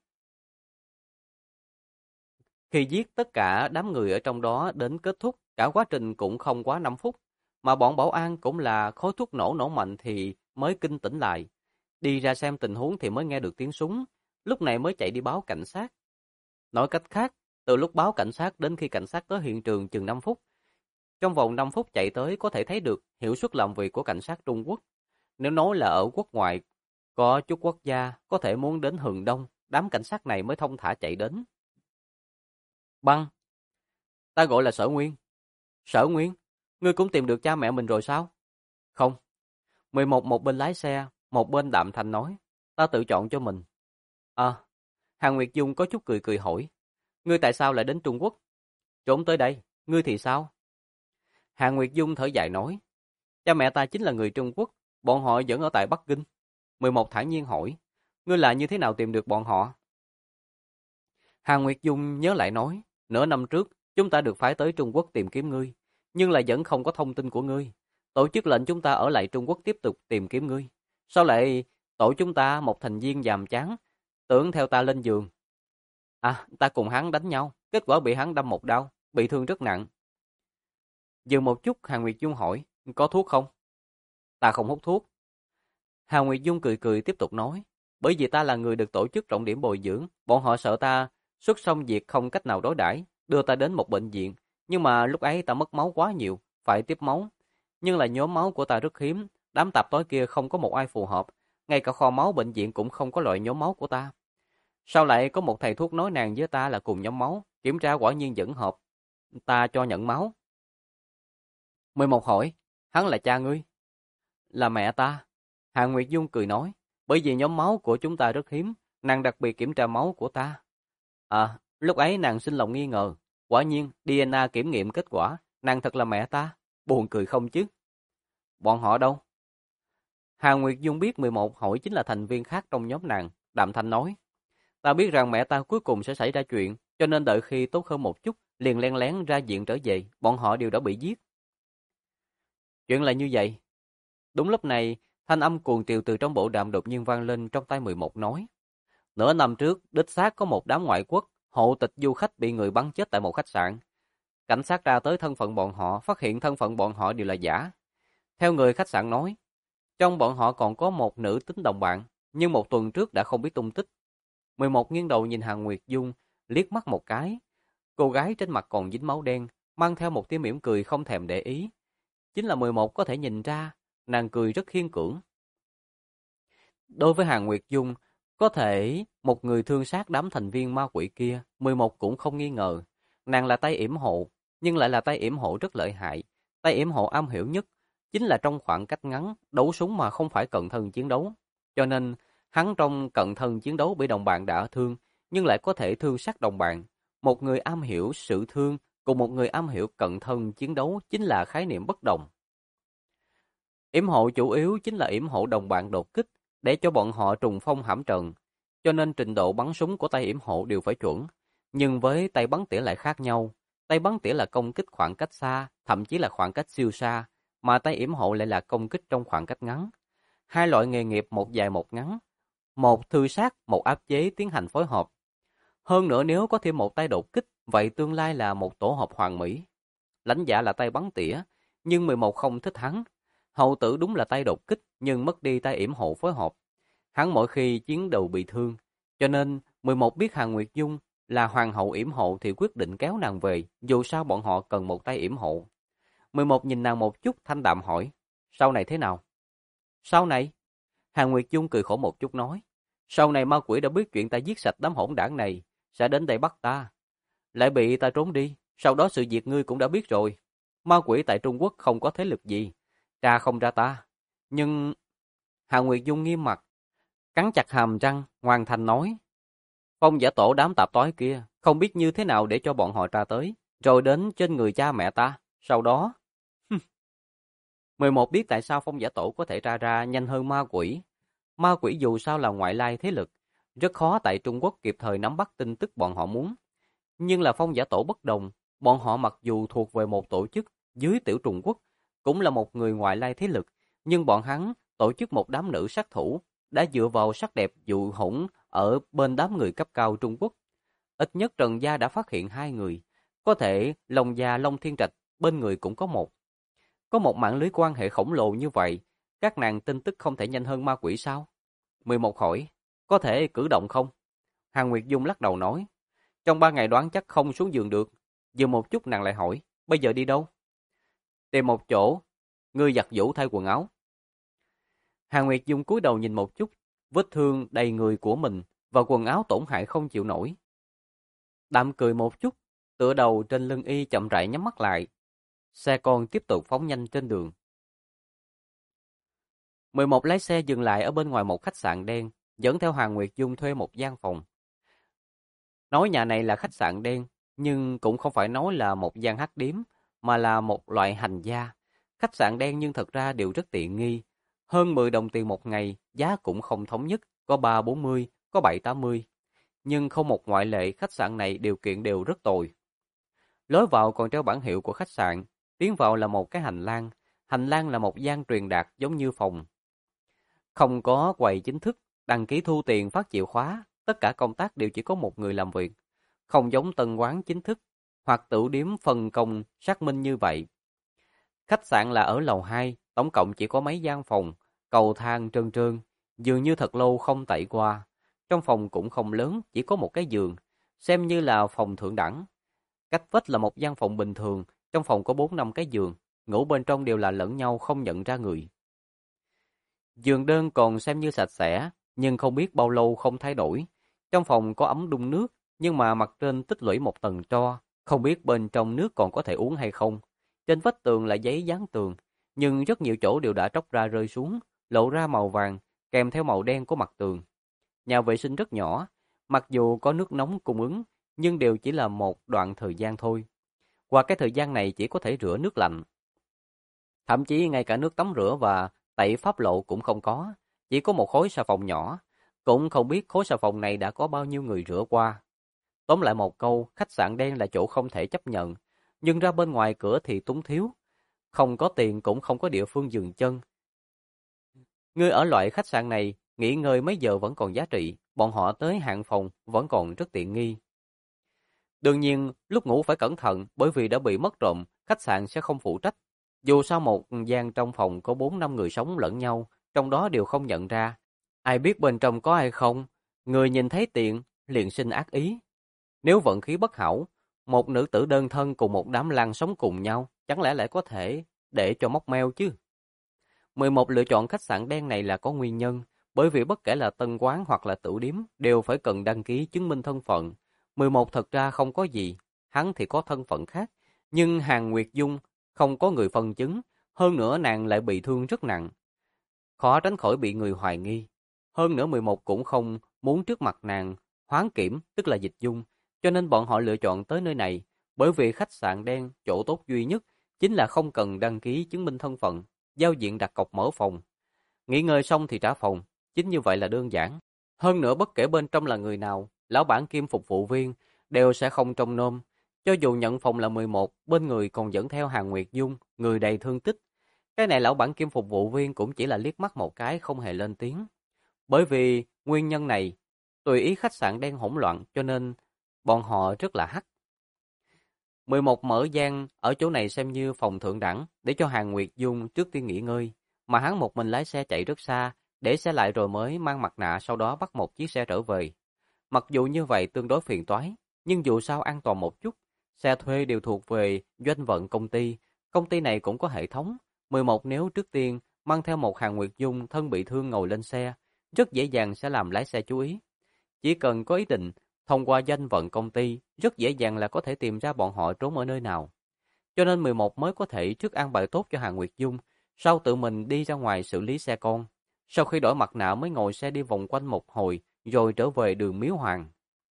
Khi giết tất cả đám người ở trong đó đến kết thúc, cả quá trình cũng không quá 5 phút. Mà bọn bảo an cũng là khói thuốc nổ mạnh thì mới kinh tỉnh lại. Đi ra xem tình huống thì mới nghe được tiếng súng, lúc này mới chạy đi báo cảnh sát. Nói cách khác, từ lúc báo cảnh sát đến khi cảnh sát tới hiện trường chừng 5 phút. Trong vòng 5 phút chạy tới có thể thấy được hiệu suất làm việc của cảnh sát Trung Quốc. Nếu nói là ở quốc ngoại, có chút quốc gia có thể muốn đến hừng đông, đám cảnh sát này mới thông thả chạy đến. Băng, ta gọi là Sở Nguyên. Sở Nguyên, ngươi cũng tìm được cha mẹ mình rồi sao? Không. 11 một bên lái xe, một bên đạm thanh nói, ta tự chọn cho mình. Hàn Nguyệt Dung có chút cười cười hỏi, ngươi tại sao lại đến Trung Quốc? Trốn tới đây, ngươi thì sao? Hàn Nguyệt Dung thở dài nói, cha mẹ ta chính là người Trung Quốc, bọn họ vẫn ở tại Bắc Kinh. 11 thản nhiên hỏi, Ngươi là như thế nào tìm được bọn họ? Hà Nguyệt Dung nhớ lại nói, nửa năm trước, chúng ta được phái tới Trung Quốc tìm kiếm ngươi, nhưng lại vẫn không có thông tin của ngươi. Tổ chức lệnh chúng ta ở lại Trung Quốc tiếp tục tìm kiếm ngươi. Sao lại tổ chúng ta một thành viên nhàm chán, tưởng theo ta lên giường? À, ta cùng hắn đánh nhau, kết quả bị hắn đâm một đau, bị thương rất nặng. Dừng một chút, Hà Nguyệt Dung hỏi, có thuốc không? Ta không hút thuốc. Hà Nguyệt Dung cười cười tiếp tục nói, bởi vì ta là người được tổ chức trọng điểm bồi dưỡng, bọn họ sợ ta xuất xong việc không cách nào đối đãi, đưa ta đến một bệnh viện, nhưng mà lúc ấy ta mất máu quá nhiều, phải tiếp máu. Nhưng là nhóm máu của ta rất hiếm, đám tạp tối kia không có một ai phù hợp, ngay cả kho máu bệnh viện cũng không có loại nhóm máu của ta. Sau lại có một thầy thuốc nói nàng với ta là cùng nhóm máu, kiểm tra quả nhiên vẫn hợp, ta cho nhận máu. 11 hỏi, hắn là cha ngươi? Là mẹ ta. Hà Nguyệt Dung cười nói, bởi vì nhóm máu của chúng ta rất hiếm, nàng đặc biệt kiểm tra máu của ta. À, lúc ấy nàng sinh lòng nghi ngờ, quả nhiên DNA kiểm nghiệm kết quả, nàng thật là mẹ ta, buồn cười không chứ. Bọn họ đâu? Hà Nguyệt Dung biết 11 hỏi chính là thành viên khác trong nhóm nàng, đạm thanh nói. Ta biết rằng mẹ ta cuối cùng sẽ xảy ra chuyện, cho nên đợi khi tốt hơn một chút, liền len lén ra diện trở về, bọn họ đều đã bị giết. Chuyện là như vậy. Đúng lúc này, thanh âm cuồng tiều từ trong bộ đàm đột nhiên vang lên trong tay 11 nói. Nửa năm trước, đích xác có một đám ngoại quốc, hộ tịch du khách bị người bắn chết tại một khách sạn. Cảnh sát ra tới thân phận bọn họ, phát hiện thân phận bọn họ đều là giả. Theo người khách sạn nói, trong bọn họ còn có một nữ tính đồng bạn, nhưng một tuần trước đã không biết tung tích. 11 nghiêng đầu nhìn Hàn Nguyệt Dung, liếc mắt một cái. Cô gái trên mặt còn dính máu đen, mang theo một tia mỉm cười không thèm để ý. Chính là 11 có thể nhìn ra, nàng cười rất khiên cưỡng. Đối với Hàn Nguyệt Dung, có thể một người thương sát đám thành viên ma quỷ kia, 11 cũng không nghi ngờ. Nàng là tay yểm hộ, nhưng lại là tay yểm hộ rất lợi hại. Tay yểm hộ am hiểu nhất, chính là trong khoảng cách ngắn, đấu súng mà không phải cận thân chiến đấu. Cho nên, hắn trong cận thân chiến đấu bị đồng bạn đả thương, nhưng lại có thể thương sát đồng bạn. Một người am hiểu sự thương, cùng một người am hiểu cận thân chiến đấu chính là khái niệm bất đồng. Yểm hộ chủ yếu chính là yểm hộ đồng bạn đột kích, để cho bọn họ trùng phong hãm trận. Cho nên trình độ bắn súng của tay yểm hộ đều phải chuẩn. Nhưng với tay bắn tỉa lại khác nhau. Tay bắn tỉa là công kích khoảng cách xa, thậm chí là khoảng cách siêu xa, mà tay yểm hộ lại là công kích trong khoảng cách ngắn. Hai loại nghề nghiệp một dài một ngắn, một thư sát, một áp chế tiến hành phối hợp. Hơn nữa nếu có thêm một tay đột kích, vậy tương lai là một tổ hợp hoàn mỹ. Lãnh Dạ là tay bắn tỉa, nhưng 11 không thích hắn. Hậu Tử đúng là tay đột kích, nhưng mất đi tay yểm hộ phối hợp. Hắn mỗi khi chiến đầu bị thương, cho nên 11 biết Hàn Nguyệt Dung là hoàng hậu yểm hộ thì quyết định kéo nàng về, dù sao bọn họ cần một tay yểm hộ. 11 nhìn nàng một chút thanh đạm hỏi, sau này thế nào? Sau này? Hàn Nguyệt Dung cười khổ một chút nói, sau này ma quỷ đã biết chuyện ta giết sạch đám hỗn đảng này, sẽ đến đây bắt ta. Lại bị ta trốn đi, sau đó sự việc ngươi cũng đã biết rồi. Ma quỷ tại Trung Quốc không có thế lực gì, tra không ra ta. Nhưng... Hàn Nguyệt Dung nghiêm mặt, cắn chặt hàm răng, ngoan thành nói. Phong giả tổ đám tạp toái kia, không biết như thế nào để cho bọn họ tra tới, rồi đến trên người cha mẹ ta, sau đó... 11 biết tại sao phong giả tổ có thể tra ra nhanh hơn ma quỷ. Ma quỷ dù sao là ngoại lai thế lực, rất khó tại Trung Quốc kịp thời nắm bắt tin tức bọn họ muốn. Nhưng là phong giả tổ bất đồng, bọn họ mặc dù thuộc về một tổ chức dưới tiểu Trung Quốc, cũng là một người ngoại lai thế lực, nhưng bọn hắn tổ chức một đám nữ sát thủ, đã dựa vào sắc đẹp dụ hỗn ở bên đám người cấp cao Trung Quốc. Ít nhất Trần Gia đã phát hiện 2 người, có thể Long Gia Long Thiên Trạch bên người cũng có một. Có một mạng lưới quan hệ khổng lồ như vậy, các nàng tin tức không thể nhanh hơn ma quỷ sao? 11 hỏi, có thể cử động không? Hàn Nguyệt Dung lắc đầu nói, trong 3 ngày đoán chắc không xuống giường được. Dừng một chút nàng lại hỏi, bây giờ đi đâu? Tìm một chỗ, ngươi giặt giũ thay quần áo. Hàn Nguyệt Dung cúi đầu nhìn một chút, vết thương đầy người của mình và quần áo tổn hại không chịu nổi. Đạm cười một chút, tựa đầu trên lưng y chậm rãi nhắm mắt lại. Xe con tiếp tục phóng nhanh trên đường. 11 lái xe dừng lại ở bên ngoài một khách sạn đen, dẫn theo Hàn Nguyệt Dung thuê một gian phòng. Nói nhà này là khách sạn đen, nhưng cũng không phải nói là một gian hắc điếm, mà là một loại hành gia. Khách sạn đen nhưng thật ra đều rất tiện nghi. Hơn 10 đồng tiền một ngày, giá cũng không thống nhất, có 340, có 780. Nhưng không một ngoại lệ, khách sạn này điều kiện đều rất tồi. Lối vào còn treo bảng hiệu của khách sạn, tiến vào là một cái hành lang là một gian truyền đạt giống như phòng. Không có quầy chính thức, đăng ký thu tiền phát chìa khóa, tất cả công tác đều chỉ có một người làm việc. Không giống tân quán chính thức hoặc tửu điếm phân công xác minh như vậy. Khách sạn là ở lầu 2, tổng cộng chỉ có mấy gian phòng, cầu thang trơn trơn, dường như thật lâu không tẩy qua. Trong phòng cũng không lớn, chỉ có một cái giường, xem như là phòng thượng đẳng. Cách vách là một gian phòng bình thường, trong phòng có 4 5 cái giường, ngủ bên trong đều là lẫn nhau không nhận ra người. Giường đơn còn xem như sạch sẽ, nhưng không biết bao lâu không thay đổi. Trong phòng có ấm đun nước, nhưng mà mặt trên tích lũy một tầng tro, không biết bên trong nước còn có thể uống hay không. Trên vách tường là giấy dán tường, nhưng rất nhiều chỗ đều đã tróc ra rơi xuống, lộ ra màu vàng, kèm theo màu đen của mặt tường. Nhà vệ sinh rất nhỏ, mặc dù có nước nóng cung ứng, nhưng đều chỉ là một đoạn thời gian thôi. Qua cái thời gian này chỉ có thể rửa nước lạnh. Thậm chí ngay cả nước tắm rửa và tẩy pháp lộ cũng không có, chỉ có một khối xà phòng nhỏ, cũng không biết khối xà phòng này đã có bao nhiêu người rửa qua. Tóm lại một câu, khách sạn đen là chỗ không thể chấp nhận, nhưng ra bên ngoài cửa thì túng thiếu, không có tiền cũng không có địa phương dừng chân. Người ở loại khách sạn này, nghỉ ngơi mấy giờ vẫn còn giá trị, bọn họ tới hạng phòng vẫn còn rất tiện nghi. Đương nhiên, lúc ngủ phải cẩn thận bởi vì đã bị mất trộm, khách sạn sẽ không phụ trách. Dù sao một gian trong phòng có 4 5 người sống lẫn nhau, trong đó đều không nhận ra. Ai biết bên trong có ai không? Người nhìn thấy tiện, liền sinh ác ý. Nếu vận khí bất hảo, một nữ tử đơn thân cùng một đám lang sống cùng nhau, chẳng lẽ lại có thể để cho móc meo chứ? 11 lựa chọn khách sạn đen này là có nguyên nhân, bởi vì bất kể là tân quán hoặc là tửu điếm đều phải cần đăng ký chứng minh thân phận. 11 thật ra không có gì, hắn thì có thân phận khác, nhưng Hàn Nguyệt Dung không có người phân chứng, hơn nữa nàng lại bị thương rất nặng, khó tránh khỏi bị người hoài nghi. Hơn nữa 11 cũng không muốn trước mặt nàng hoán kiểm, tức là dịch dung, cho nên bọn họ lựa chọn tới nơi này, bởi vì khách sạn đen chỗ tốt duy nhất chính là không cần đăng ký chứng minh thân phận, giao diện đặt cọc mở phòng. Nghỉ ngơi xong thì trả phòng, chính như vậy là đơn giản. Hơn nữa bất kể bên trong là người nào, lão bản kiêm phục vụ viên đều sẽ không trông nom. Cho dù nhận phòng là 11, bên người còn dẫn theo Hàn Nguyệt Dung, người đầy thương tích. Cái này lão bản kiêm phục vụ viên cũng chỉ là liếc mắt một cái không hề lên tiếng. Bởi vì nguyên nhân này, tùy ý khách sạn đen hỗn loạn cho nên bọn họ rất là hắc. 11 mở gian ở chỗ này xem như phòng thượng đẳng để cho Hàn Nguyệt Dung trước tiên nghỉ ngơi, mà hắn một mình lái xe chạy rất xa, để xe lại rồi mới mang mặt nạ sau đó bắt một chiếc xe trở về. Mặc dù như vậy tương đối phiền toái, nhưng dù sao an toàn một chút, xe thuê đều thuộc về doanh vận công ty này cũng có hệ thống. 11 nếu trước tiên mang theo một Hàn Nguyệt Dung thân bị thương ngồi lên xe, rất dễ dàng sẽ làm lái xe chú ý. Chỉ cần có ý định, thông qua danh vận công ty, rất dễ dàng là có thể tìm ra bọn họ trốn ở nơi nào. Cho nên 11 mới có thể trước an bài tốt cho Hàn Nguyệt Dung, sau tự mình đi ra ngoài xử lý xe con. Sau khi đổi mặt nạ mới ngồi xe đi vòng quanh một hồi, rồi trở về đường Miếu Hoàng.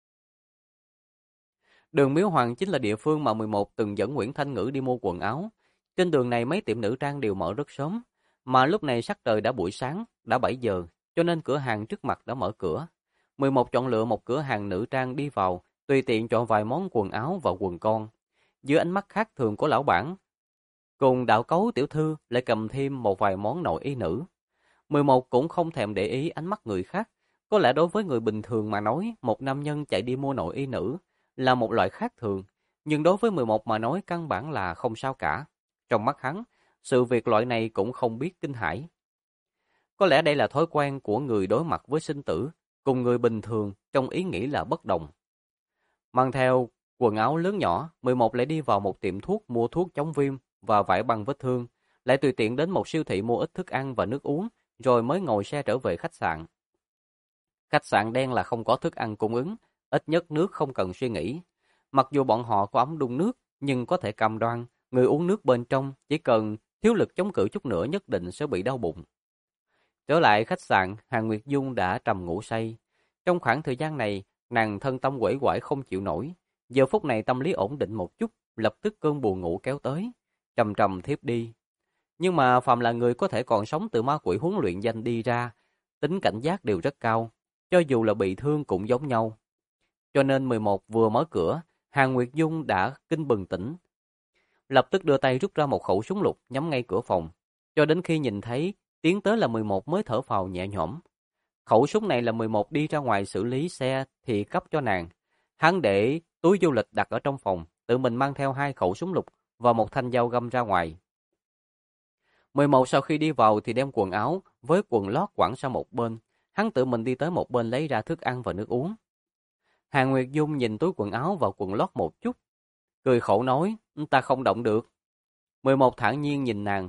Đường Miếu Hoàng chính là địa phương mà 11 từng dẫn Nguyễn Thanh Ngữ đi mua quần áo. Trên đường này mấy tiệm nữ trang đều mở rất sớm, mà lúc này sắc trời đã buổi sáng, đã 7 giờ, cho nên cửa hàng trước mặt đã mở cửa. 11 chọn lựa một cửa hàng nữ trang đi vào, tùy tiện chọn vài món quần áo và quần con. Dưới ánh mắt khác thường của lão bản, cùng đạo cấu tiểu thư lại cầm thêm một vài món nội y nữ. 11 cũng không thèm để ý ánh mắt người khác. Có lẽ đối với người bình thường mà nói, một nam nhân chạy đi mua nội y nữ là một loại khác thường, nhưng đối với 11 mà nói căn bản là không sao cả. Trong mắt hắn, sự việc loại này cũng không biết kinh hãi. Có lẽ đây là thói quen của người đối mặt với sinh tử, cùng người bình thường trong ý nghĩ là bất đồng. Mang theo quần áo lớn nhỏ, 11 lại đi vào một tiệm thuốc mua thuốc chống viêm và vải băng vết thương, lại tùy tiện đến một siêu thị mua ít thức ăn và nước uống, rồi mới ngồi xe trở về khách sạn. Khách sạn đen là không có thức ăn cung ứng, ít nhất nước không cần suy nghĩ. Mặc dù bọn họ có ấm đun nước, nhưng có thể cam đoan, người uống nước bên trong chỉ cần thiếu lực chống cự chút nữa nhất định sẽ bị đau bụng. Trở lại khách sạn, Hàn Nguyệt Dung đã trầm ngủ say. Trong khoảng thời gian này, nàng thân tâm uể oải không chịu nổi. Giờ phút này tâm lý ổn định một chút, lập tức cơn buồn ngủ kéo tới, trầm trầm thiếp đi. Nhưng mà phàm là người có thể còn sống từ ma quỷ huấn luyện danh đi ra, tính cảnh giác đều rất cao. cho dù là bị thương cũng giống nhau. Cho nên 11 vừa mở cửa, Hàn Nguyệt Dung đã kinh bừng tỉnh. Lập tức đưa tay rút ra một khẩu súng lục nhắm ngay cửa phòng. Cho đến khi nhìn thấy tiến tới là 11 mới thở phào nhẹ nhõm. Khẩu súng này là 11 đi ra ngoài xử lý xe thì cấp cho nàng. Hắn để túi du lịch đặt ở trong phòng, tự mình mang theo 2 khẩu súng lục và một thanh dao găm ra ngoài. 11 sau khi đi vào thì đem quần áo với quần lót quẳng sang một bên. Hắn tự mình đi tới một bên lấy ra thức ăn và nước uống. Hàn Nguyệt Dung nhìn túi quần áo và quần lót một chút, cười khổ nói, ta không động được. 11 thản nhiên nhìn nàng.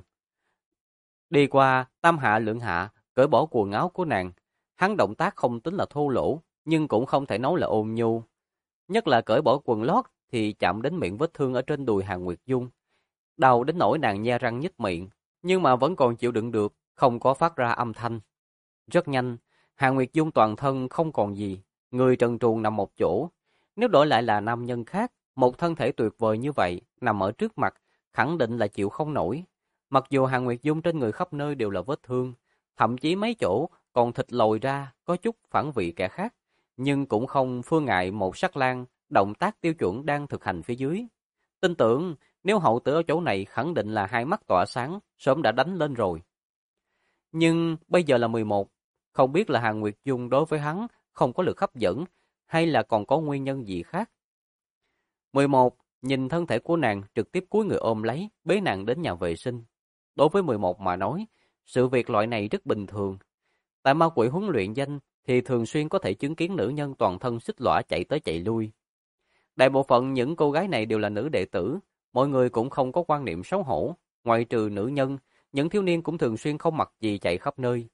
Đi qua, tam hạ lưỡng hạ, cởi bỏ quần áo của nàng. Hắn động tác không tính là thô lỗ, nhưng cũng không thể nói là ôn nhu. Nhất là cởi bỏ quần lót thì chạm đến miệng vết thương ở trên đùi Hàn Nguyệt Dung. Đau đến nỗi nàng nhe răng nhếch miệng, nhưng mà vẫn còn chịu đựng được, không có phát ra âm thanh. Rất nhanh, Hàn Nguyệt Dung toàn thân không còn gì, người trần truồng nằm một chỗ. Nếu đổi lại là nam nhân khác, một thân thể tuyệt vời như vậy nằm ở trước mặt, khẳng định là chịu không nổi. Mặc dù Hàn Nguyệt Dung trên người khắp nơi đều là vết thương, thậm chí mấy chỗ còn thịt lồi ra, có chút phản vị kẻ khác, nhưng cũng không phương ngại một sắc lang, động tác tiêu chuẩn đang thực hành phía dưới. Tin tưởng, nếu hậu tử ở chỗ này khẳng định là hai mắt tỏa sáng, sớm đã đánh lên rồi. Nhưng bây giờ là 11, không biết là Hàn Nguyệt Dung đối với hắn không có lực hấp dẫn, hay là còn có nguyên nhân gì khác. 11 nhìn thân thể của nàng trực tiếp cúi người ôm lấy, bế nàng đến nhà vệ sinh. Đối với 11 mà nói, sự việc loại này rất bình thường. Tại ma quỷ huấn luyện danh thì thường xuyên có thể chứng kiến nữ nhân toàn thân xích lõa chạy tới chạy lui. Đại bộ phận những cô gái này đều là nữ đệ tử, mọi người cũng không có quan niệm xấu hổ, ngoại trừ nữ nhân, những thiếu niên cũng thường xuyên không mặc gì chạy khắp nơi.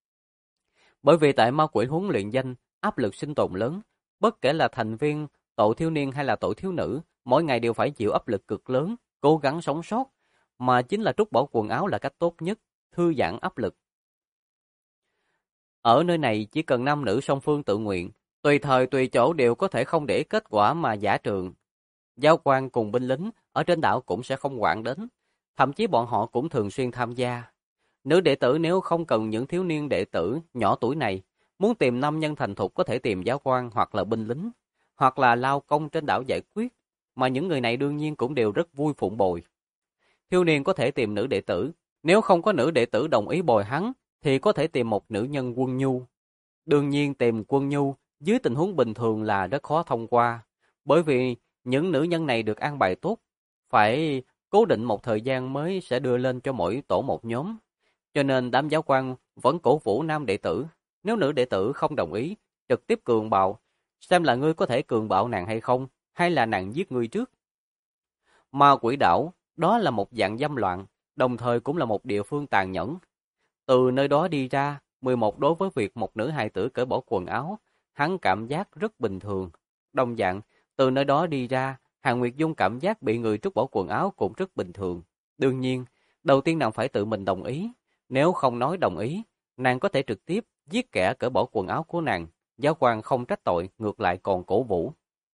Bởi vì tại ma quỷ huấn luyện danh, áp lực sinh tồn lớn, bất kể là thành viên, tội thiếu niên hay là tội thiếu nữ, mỗi ngày đều phải chịu áp lực cực lớn, cố gắng sống sót, mà chính là trút bỏ quần áo là cách tốt nhất, thư giãn áp lực. Ở nơi này chỉ cần nam nữ song phương tự nguyện, tùy thời tùy chỗ đều có thể không để kết quả mà giả trường. Giáo quan cùng binh lính ở trên đảo cũng sẽ không quản đến, thậm chí bọn họ cũng thường xuyên tham gia. Nữ đệ tử nếu không cần những thiếu niên đệ tử nhỏ tuổi này, muốn tìm nam nhân thành thục có thể tìm giáo quan hoặc là binh lính, hoặc là lao công trên đảo giải quyết, mà những người này đương nhiên cũng đều rất vui phụng bồi. Thiếu niên có thể tìm nữ đệ tử, nếu không có nữ đệ tử đồng ý bồi hắn, thì có thể tìm một nữ nhân quân nhu. Đương nhiên tìm quân nhu dưới tình huống bình thường là rất khó thông qua, bởi vì những nữ nhân này được an bài tốt, phải cố định một thời gian mới sẽ đưa lên cho mỗi tổ một nhóm. Cho nên đám giáo quan vẫn cổ vũ nam đệ tử, nếu nữ đệ tử không đồng ý, trực tiếp cường bạo, xem là ngươi có thể cường bạo nàng hay không, hay là nàng giết ngươi trước. Ma quỷ đảo, đó là một dạng dâm loạn, đồng thời cũng là một địa phương tàn nhẫn. Từ nơi đó đi ra, 11 đối với việc một nữ hài tử cởi bỏ quần áo, hắn cảm giác rất bình thường. Đồng dạng, từ nơi đó đi ra, Hàn Nguyệt Dung cảm giác bị người trút bỏ quần áo cũng rất bình thường. Đương nhiên, đầu tiên nàng phải tự mình đồng ý. Nếu không nói đồng ý, nàng có thể trực tiếp giết kẻ cởi bỏ quần áo của nàng. Giáo quan không trách tội, ngược lại còn cổ vũ.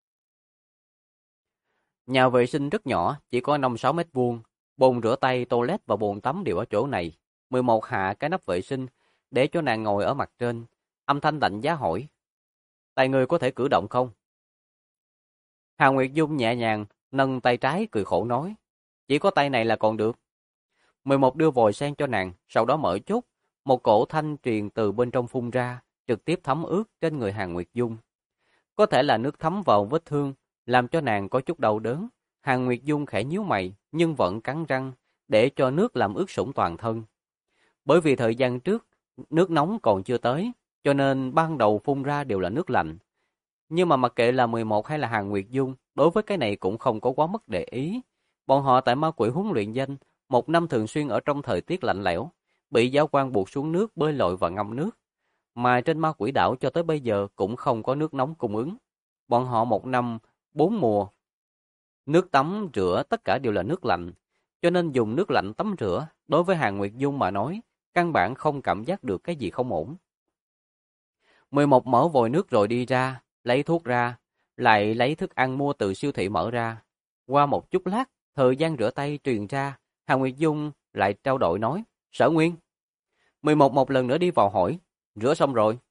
Nhà vệ sinh rất nhỏ, chỉ có 5-6 mét vuông. Bồn rửa tay, toilet và bồn tắm đều ở chỗ này. 11 hạ cái nắp vệ sinh, để cho nàng ngồi ở mặt trên. Âm thanh lạnh giá hỏi, tay người có thể cử động không? Hà Nguyệt Dung nhẹ nhàng, nâng tay trái cười khổ nói, chỉ có tay này là còn được. 11 đưa vòi sen cho nàng, sau đó mở chốt, một cổ thanh truyền từ bên trong phun ra, trực tiếp thấm ướt trên người Hàn Nguyệt Dung. Có thể là nước thấm vào vết thương, làm cho nàng có chút đau đớn. Hàn Nguyệt Dung khẽ nhíu mày, nhưng vẫn cắn răng, để cho nước làm ướt sũng toàn thân. Bởi vì thời gian trước, nước nóng còn chưa tới, cho nên ban đầu phun ra đều là nước lạnh. Nhưng mà mặc kệ là 11 hay là Hàn Nguyệt Dung, đối với cái này cũng không có quá mức để ý. Bọn họ tại ma quỷ huấn luyện danh, một năm thường xuyên ở trong thời tiết lạnh lẽo, bị giáo quan buộc xuống nước bơi lội và ngâm nước. Mà trên ma quỷ đảo cho tới bây giờ cũng không có nước nóng cung ứng. Bọn họ một năm, 4 mùa. Nước tắm, rửa tất cả đều là nước lạnh. Cho nên dùng nước lạnh tắm rửa, đối với Hàn Nguyệt Dung mà nói, căn bản không cảm giác được cái gì không ổn. 11 mở vòi nước rồi đi ra, lấy thuốc ra, lại lấy thức ăn mua từ siêu thị mở ra. Qua một chút lát, thời gian rửa tay truyền ra, Hàn Nguyệt Dung lại trao đổi nói, Sở Nguyên. 11 một lần nữa đi vào hỏi, rửa xong rồi.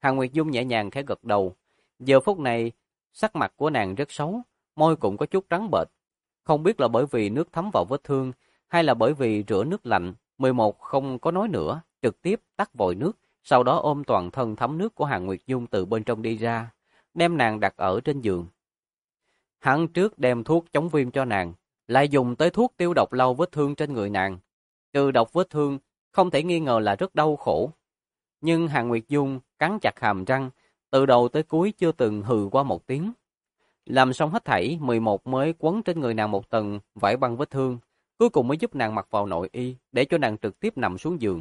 Hàn Nguyệt Dung nhẹ nhàng khẽ gật đầu. Giờ phút này, sắc mặt của nàng rất xấu, môi cũng có chút trắng bệch. Không biết là bởi vì nước thấm vào vết thương, hay là bởi vì rửa nước lạnh, 11 không có nói nữa, trực tiếp tắt vòi nước, sau đó ôm toàn thân thấm nước của Hàn Nguyệt Dung từ bên trong đi ra, đem nàng đặt ở trên giường. Hắn trước đem thuốc chống viêm cho nàng, lại dùng tới thuốc tiêu độc lau vết thương trên người nàng. Trừ độc vết thương, không thể nghi ngờ là rất đau khổ. Nhưng Hàn Nguyệt Dung cắn chặt hàm răng, từ đầu tới cuối chưa từng hừ qua một tiếng. Làm xong hết thảy, 11 mới quấn trên người nàng một tầng vải băng vết thương, cuối cùng mới giúp nàng mặc vào nội y, để cho nàng trực tiếp nằm xuống giường.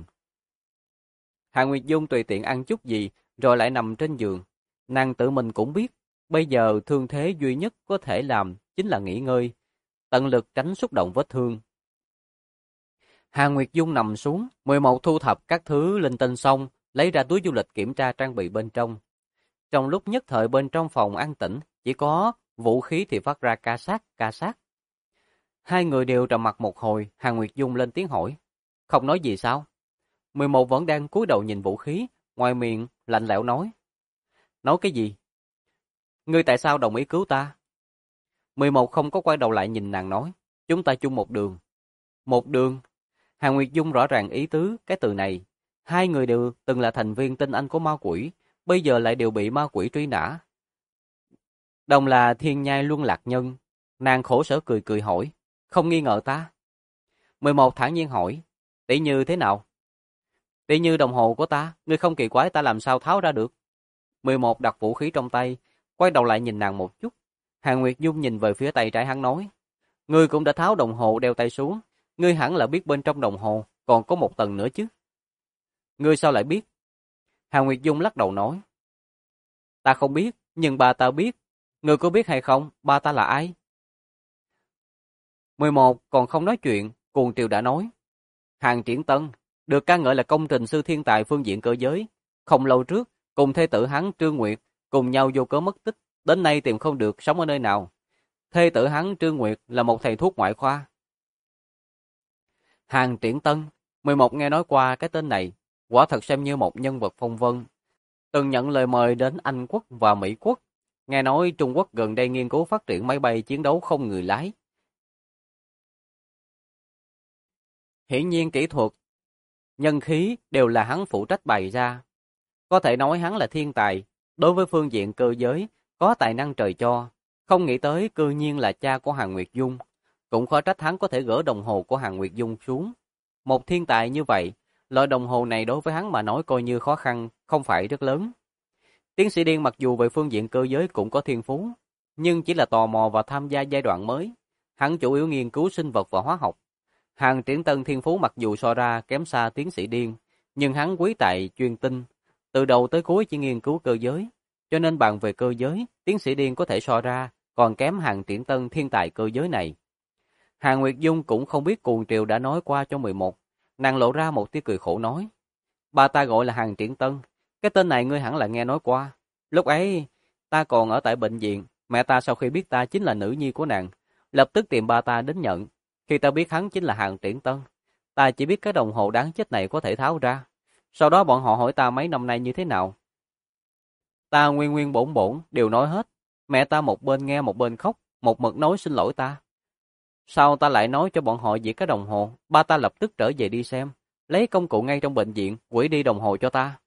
Hàn Nguyệt Dung tùy tiện ăn chút gì, rồi lại nằm trên giường. Nàng tự mình cũng biết, bây giờ thương thế duy nhất có thể làm chính là nghỉ ngơi, tận lực tránh xúc động vết thương. Hàn Nguyệt Dung nằm xuống, 11 thu thập các thứ linh tinh xong, lấy ra túi du lịch kiểm tra trang bị bên trong. Trong lúc nhất thời bên trong phòng an tĩnh, chỉ có vũ khí thì phát ra ca sát. Hai người đều trầm mặc một hồi, Hàn Nguyệt Dung lên tiếng hỏi. Không nói gì sao? 11 vẫn đang cúi đầu nhìn vũ khí, ngoài miệng lạnh lẽo nói. Nói cái gì? Ngươi tại sao đồng ý cứu ta? 11 không có quay đầu lại nhìn nàng nói. Chúng ta chung một đường. Một đường? Hàn Nguyệt Dung rõ ràng ý tứ cái từ này. Hai người đều từng là thành viên tinh anh của ma quỷ, bây giờ lại đều bị ma quỷ truy nã. Đồng là thiên nhai luân lạc nhân. Nàng khổ sở cười cười hỏi. Không nghi ngờ ta? 11 thản nhiên hỏi. Tỷ Như thế nào? Tỷ Như đồng hồ của ta, ngươi không kỳ quái ta làm sao tháo ra được? 11 đặt vũ khí trong tay, quay đầu lại nhìn nàng một chút. Hàn Nguyệt Dung nhìn về phía tay trái hắn nói. Ngươi cũng đã tháo đồng hồ đeo tay xuống, ngươi hẳn là biết bên trong đồng hồ còn có một tầng nữa chứ. Ngươi sao lại biết? Hàn Nguyệt Dung lắc đầu nói. Ta không biết, nhưng ba ta biết. Ngươi có biết hay không, ba ta là ai? 11 còn không nói chuyện, Cuồng Triều đã nói. Hàn Triển Tân, được ca ngợi là công trình sư thiên tài phương diện cơ giới. Không lâu trước, cùng thê tử hắn Trương Nguyệt cùng nhau vô cớ mất tích, đến nay tìm không được sống ở nơi nào. Thê tử hắn Trương Nguyệt là một thầy thuốc ngoại khoa. Hàn Triển Tân, 11 nghe nói qua cái tên này, quả thật xem như một nhân vật phong vân. Từng nhận lời mời đến Anh quốc và Mỹ quốc. Nghe nói Trung Quốc gần đây nghiên cứu phát triển máy bay chiến đấu không người lái. Hiển nhiên kỹ thuật, nhân khí đều là hắn phụ trách bày ra. Có thể nói hắn là thiên tài, đối với phương diện cơ giới, có tài năng trời cho. Không nghĩ tới cư nhiên là cha của Hàn Nguyệt Dung. Cũng khó trách hắn có thể gỡ đồng hồ của Hàn Nguyệt Dung xuống. Một thiên tài như vậy, loại đồng hồ này đối với hắn mà nói coi như khó khăn, không phải rất lớn. Tiến sĩ Điên mặc dù về phương diện cơ giới cũng có thiên phú, nhưng chỉ là tò mò và tham gia giai đoạn mới. Hắn chủ yếu nghiên cứu sinh vật và hóa học. Hàn Triển Tân thiên phú mặc dù so ra kém xa tiến sĩ Điên, nhưng hắn quý tại chuyên tinh, từ đầu tới cuối chỉ nghiên cứu cơ giới, cho nên bàn về cơ giới, tiến sĩ Điên có thể so ra, còn kém Hàn Triển Tân thiên tài cơ giới này. Hàn Nguyệt Dung cũng không biết Cuồng Triều đã nói qua cho 11, nàng lộ ra một tia cười khổ nói. Ba ta gọi là Hàn Triển Tân, cái tên này ngươi hẳn là nghe nói qua. Lúc ấy, ta còn ở tại bệnh viện, mẹ ta sau khi biết ta chính là nữ nhi của nàng, lập tức tìm ba ta đến nhận. Khi ta biết hắn chính là Hàn Triển Tân, ta chỉ biết cái đồng hồ đáng chết này có thể tháo ra. Sau đó bọn họ hỏi ta mấy năm nay như thế nào. Ta nguyên nguyên bổn bổn đều nói hết. Mẹ ta một bên nghe một bên khóc, một mực nói xin lỗi ta. Sau ta lại nói cho bọn họ về cái đồng hồ, ba ta lập tức trở về đi xem, lấy công cụ ngay trong bệnh viện, quỷ đi đồng hồ cho ta.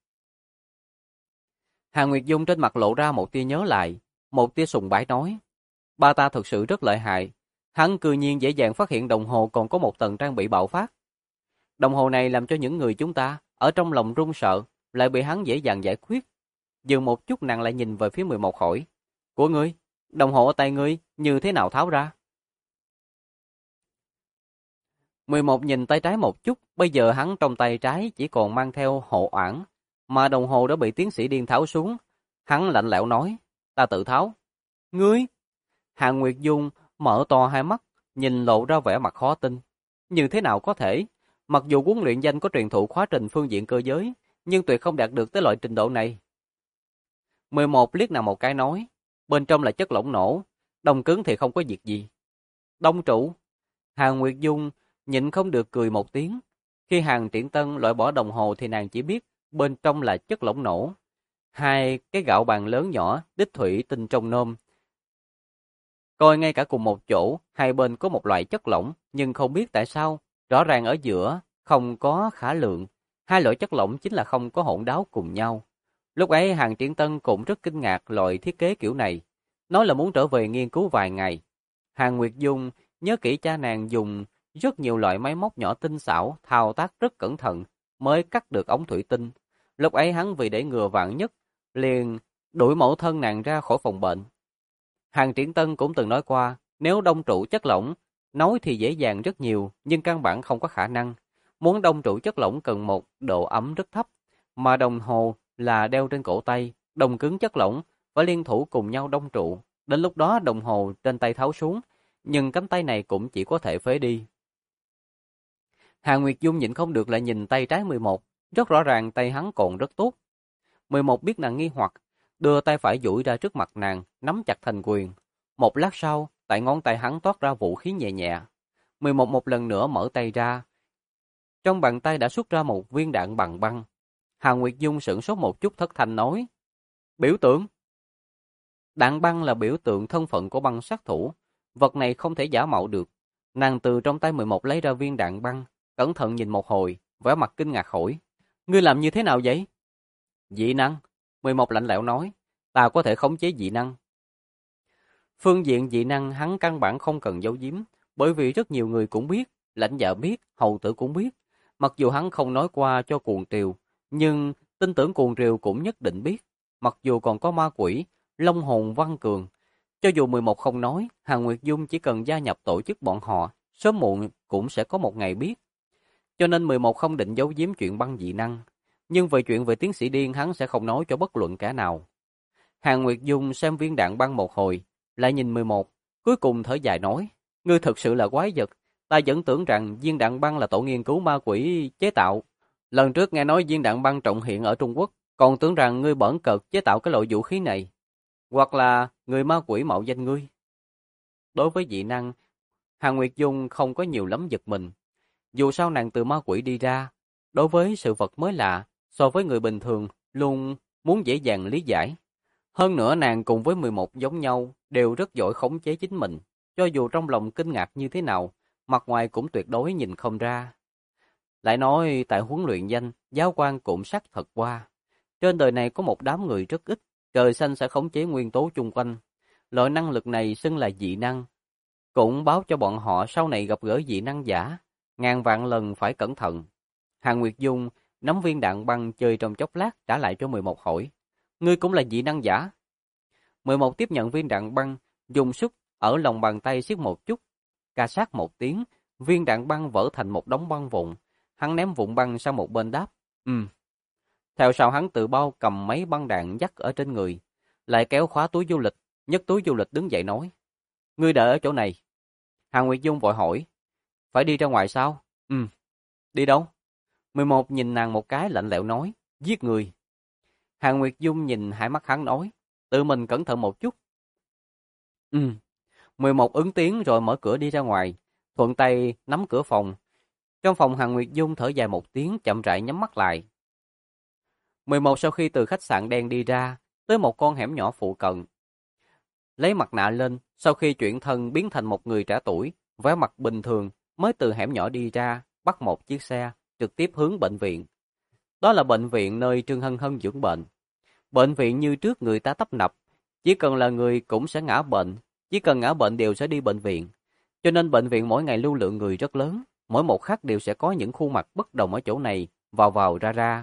Hàn Nguyệt Dung trên mặt lộ ra một tia nhớ lại, một tia sùng bái nói. Ba ta thực sự rất lợi hại, hắn cư nhiên dễ dàng phát hiện đồng hồ còn có một tầng trang bị bạo phát. Đồng hồ này làm cho những người chúng ta ở trong lòng run sợ, lại bị hắn dễ dàng giải quyết. Dừng một chút nàng lại nhìn về phía 11 hỏi. Của ngươi, đồng hồ ở tay ngươi như thế nào tháo ra? 11 nhìn tay trái một chút, bây giờ hắn trong tay trái chỉ còn mang theo hộ oản, mà đồng hồ đã bị tiến sĩ Điên tháo xuống. Hắn lạnh lẽo nói, ta tự tháo. Ngươi? Hàn Nguyệt Dung mở to hai mắt, nhìn lộ ra vẻ mặt khó tin. Như thế nào có thể? Mặc dù huấn luyện danh có truyền thụ khóa trình phương diện cơ giới, nhưng tuyệt không đạt được tới loại trình độ này. 11 liếc nàng một cái nói, bên trong là chất lỏng nổ, đông cứng thì không có việc gì. Đông trụ? Hàn Nguyệt Dung nhịn không được cười một tiếng. Khi Hàn Triển Tân loại bỏ đồng hồ thì nàng chỉ biết bên trong là chất lỏng nổ. Hai cái gạo bàn lớn nhỏ, đích thủy tinh trong nôm. Coi ngay cả cùng một chỗ, hai bên có một loại chất lỏng, nhưng không biết tại sao, rõ ràng ở giữa không có khả lượng. Hai loại chất lỏng chính là không có hỗn đáo cùng nhau. Lúc ấy Hàn Triển Tân cũng rất kinh ngạc loại thiết kế kiểu này, nói là muốn trở về nghiên cứu vài ngày. Hàn Nguyệt Dung nhớ kỹ cha nàng dùng rất nhiều loại máy móc nhỏ tinh xảo, thao tác rất cẩn thận mới cắt được ống thủy tinh. Lúc ấy hắn vì để ngừa vạn nhất, liền đuổi mẫu thân nàng ra khỏi phòng bệnh. Hàn Triển Tân cũng từng nói qua, nếu đông trụ chất lỏng, nói thì dễ dàng rất nhiều, nhưng căn bản không có khả năng. Muốn đông trụ chất lỏng cần một độ ấm rất thấp, mà đồng hồ là đeo trên cổ tay, đồng cứng chất lỏng phải liên thủ cùng nhau đông trụ. Đến lúc đó đồng hồ trên tay tháo xuống, nhưng cánh tay này cũng chỉ có thể phế đi. Hàn Nguyệt Dung nhịn không được lại nhìn tay trái 11, rất rõ ràng tay hắn còn rất tốt. 11 biết nàng nghi hoặc, đưa tay phải duỗi ra trước mặt nàng, nắm chặt thành quyền. Một lát sau, tại ngón tay hắn toát ra vũ khí nhẹ nhẹ. 11 một lần nữa mở tay ra. Trong bàn tay đã xuất ra một viên đạn bằng băng. Hàn Nguyệt Dung sửng sốt một chút thất thanh nói. Biểu tượng. Đạn băng là biểu tượng thân phận của băng sát thủ. Vật này không thể giả mạo được. Nàng từ trong tay 11 lấy ra viên đạn băng, cẩn thận nhìn một hồi, vẻ mặt kinh ngạc hỏi. Ngươi làm như thế nào vậy? Dị năng. 11 lạnh lẽo nói. Ta có thể khống chế dị năng. Phương diện dị năng hắn căn bản không cần giấu giếm, bởi vì rất nhiều người cũng biết, lãnh đạo biết, hầu tử cũng biết. Mặc dù hắn không nói qua cho Cuồng Triều, nhưng tin tưởng Cuồng Triều cũng nhất định biết. Mặc dù còn có ma quỷ, Long Hồn Văn Cường. Cho dù 11 không nói, Hàn Nguyệt Dung chỉ cần gia nhập tổ chức bọn họ, sớm muộn cũng sẽ có một ngày biết. Cho nên 11 không định giấu giếm chuyện băng dị năng. Nhưng về chuyện về tiến sĩ điên hắn sẽ không nói cho bất luận kẻ nào. Hàn Nguyệt Dung xem viên đạn băng một hồi, lại nhìn 11, cuối cùng thở dài nói, ngươi thật sự là quái vật, ta vẫn tưởng rằng viên đạn băng là tổ nghiên cứu ma quỷ chế tạo. Lần trước nghe nói viên đạn băng trọng hiện ở Trung Quốc, còn tưởng rằng ngươi bẩn cợt chế tạo cái loại vũ khí này, hoặc là người ma quỷ mạo danh ngươi. Đối với dị năng, Hàn Nguyệt Dung không có nhiều lắm giật mình. Dù sao nàng từ ma quỷ đi ra, đối với sự vật mới lạ, so với người bình thường, luôn muốn dễ dàng lý giải. Hơn nữa nàng cùng với 11 giống nhau, đều rất giỏi khống chế chính mình. Cho dù trong lòng kinh ngạc như thế nào, mặt ngoài cũng tuyệt đối nhìn không ra. Lại nói tại huấn luyện danh, giáo quan cũng xác thật qua. Trên đời này có một đám người rất ít, trời xanh sẽ khống chế nguyên tố chung quanh. Loại năng lực này xưng là dị năng. Cũng báo cho bọn họ sau này gặp gỡ dị năng giả, ngàn vạn lần phải cẩn thận. Hàn Nguyệt Dung nắm viên đạn băng chơi trong chốc lát trả lại cho 11 hỏi. Ngươi cũng là dị năng giả? 11 tiếp nhận viên đạn băng, dùng sức ở lòng bàn tay siết một chút. Ca sát một tiếng, viên đạn băng vỡ thành một đống băng vụn. Hắn ném vụn băng sang một bên đáp. Theo sau hắn tự bao cầm mấy băng đạn dắt ở trên người. Lại kéo khóa túi du lịch, nhấc túi du lịch đứng dậy nói. Ngươi đợi ở chỗ này. Hàn Nguyệt Dung vội hỏi. Phải đi ra ngoài sao? Đi đâu? 11 nhìn nàng một cái lạnh lẽo nói. Giết người. Hàn Nguyệt Dung nhìn hai mắt hắn nói. Tự mình cẩn thận một chút. 11 ứng tiếng rồi mở cửa đi ra ngoài. Thuận tay nắm cửa phòng. Trong phòng Hàn Nguyệt Dung thở dài một tiếng chậm rãi nhắm mắt lại. 11 sau khi từ khách sạn đen đi ra, tới một con hẻm nhỏ phụ cận. Lấy mặt nạ lên, sau khi chuyển thân biến thành một người trẻ tuổi, vẻ mặt bình thường, mới từ hẻm nhỏ đi ra, bắt một chiếc xe, trực tiếp hướng bệnh viện. Đó là bệnh viện nơi Trương Hân Hân dưỡng bệnh. Bệnh viện như trước người ta tấp nập, chỉ cần là người cũng sẽ ngã bệnh, chỉ cần ngã bệnh đều sẽ đi bệnh viện. Cho nên bệnh viện mỗi ngày lưu lượng người rất lớn, mỗi một khắc đều sẽ có những khuôn mặt bất đồng ở chỗ này, vào vào ra ra.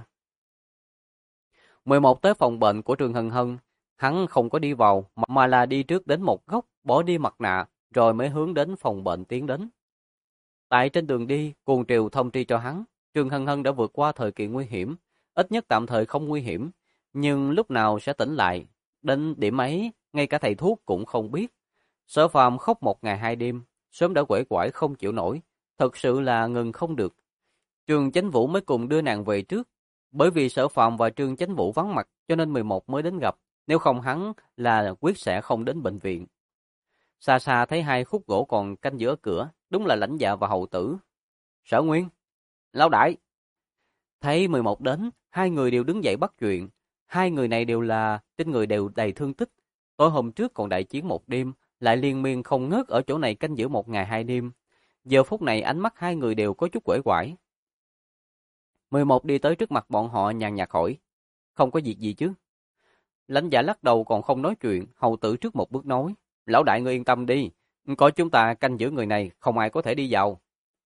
11 tới phòng bệnh của Trương Hân Hân, hắn không có đi vào mà là đi trước đến một góc, bỏ đi mặt nạ, rồi mới hướng đến phòng bệnh tiến đến. Tại trên đường đi, Cuồng Triều thông tri cho hắn, Trương Hân Hân đã vượt qua thời kỳ nguy hiểm, ít nhất tạm thời không nguy hiểm, nhưng lúc nào sẽ tỉnh lại. Đến điểm ấy, ngay cả thầy thuốc cũng không biết. Sở Phàm khóc một ngày hai đêm, sớm đã quể quải không chịu nổi, thật sự là ngừng không được. Trương Chánh Vũ mới cùng đưa nàng về trước, bởi vì Sở Phàm và Trương Chánh Vũ vắng mặt cho nên 11 mới đến gặp, nếu không hắn là quyết sẽ không đến bệnh viện. Xa xa thấy hai khúc gỗ còn canh giữa cửa, đúng là Lãnh Dạ và Hầu Tử. Sở Nguyên, lão đại. Thấy 11 đến, hai người đều đứng dậy bắt chuyện. Hai người này trên người đều đầy thương tích. Tối hôm trước còn đại chiến một đêm, lại liên miên không ngớt ở chỗ này canh giữ một ngày hai đêm. Giờ phút này ánh mắt hai người đều có chút uể oải. 11 đi tới trước mặt bọn họ nhàn nhạt hỏi, không có việc gì chứ? Lãnh Dạ lắc đầu còn không nói chuyện, hầu tử trước một bước nói, lão đại ngươi yên tâm đi, có chúng ta canh giữ người này, không ai có thể đi vào.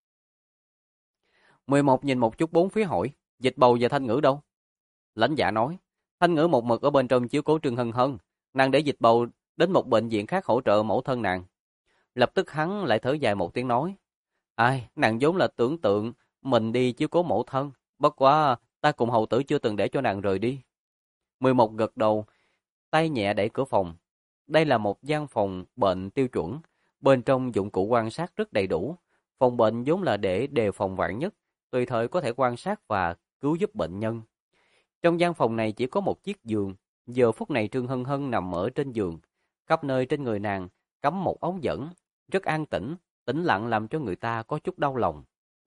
11 nhìn một chút bốn phía hỏi, Dịch Bầu và Thanh Ngữ đâu? Lãnh Dạ nói, Thanh Ngữ một mực ở bên trong chiếu cố Trương Hân Hân, nàng để Dịch Bầu đến một bệnh viện khác hỗ trợ mẫu thân nàng. Lập tức hắn lại thở dài một tiếng nói, ai, nàng vốn là tưởng tượng mình đi chiếu cố mẫu thân, bất quá ta cùng hầu tử chưa từng để cho nàng rời đi. 11 gật đầu, tay nhẹ đẩy cửa phòng. Đây là một gian phòng bệnh tiêu chuẩn, bên trong dụng cụ quan sát rất đầy đủ. Phòng bệnh vốn là để đề phòng vạn nhất, tùy thời có thể quan sát và cứu giúp bệnh nhân. Trong gian phòng này chỉ có một chiếc giường, giờ phút này Trương Hân Hân nằm ở trên giường, khắp nơi trên người nàng cắm một ống dẫn, rất an tĩnh, tĩnh lặng làm cho người ta có chút đau lòng.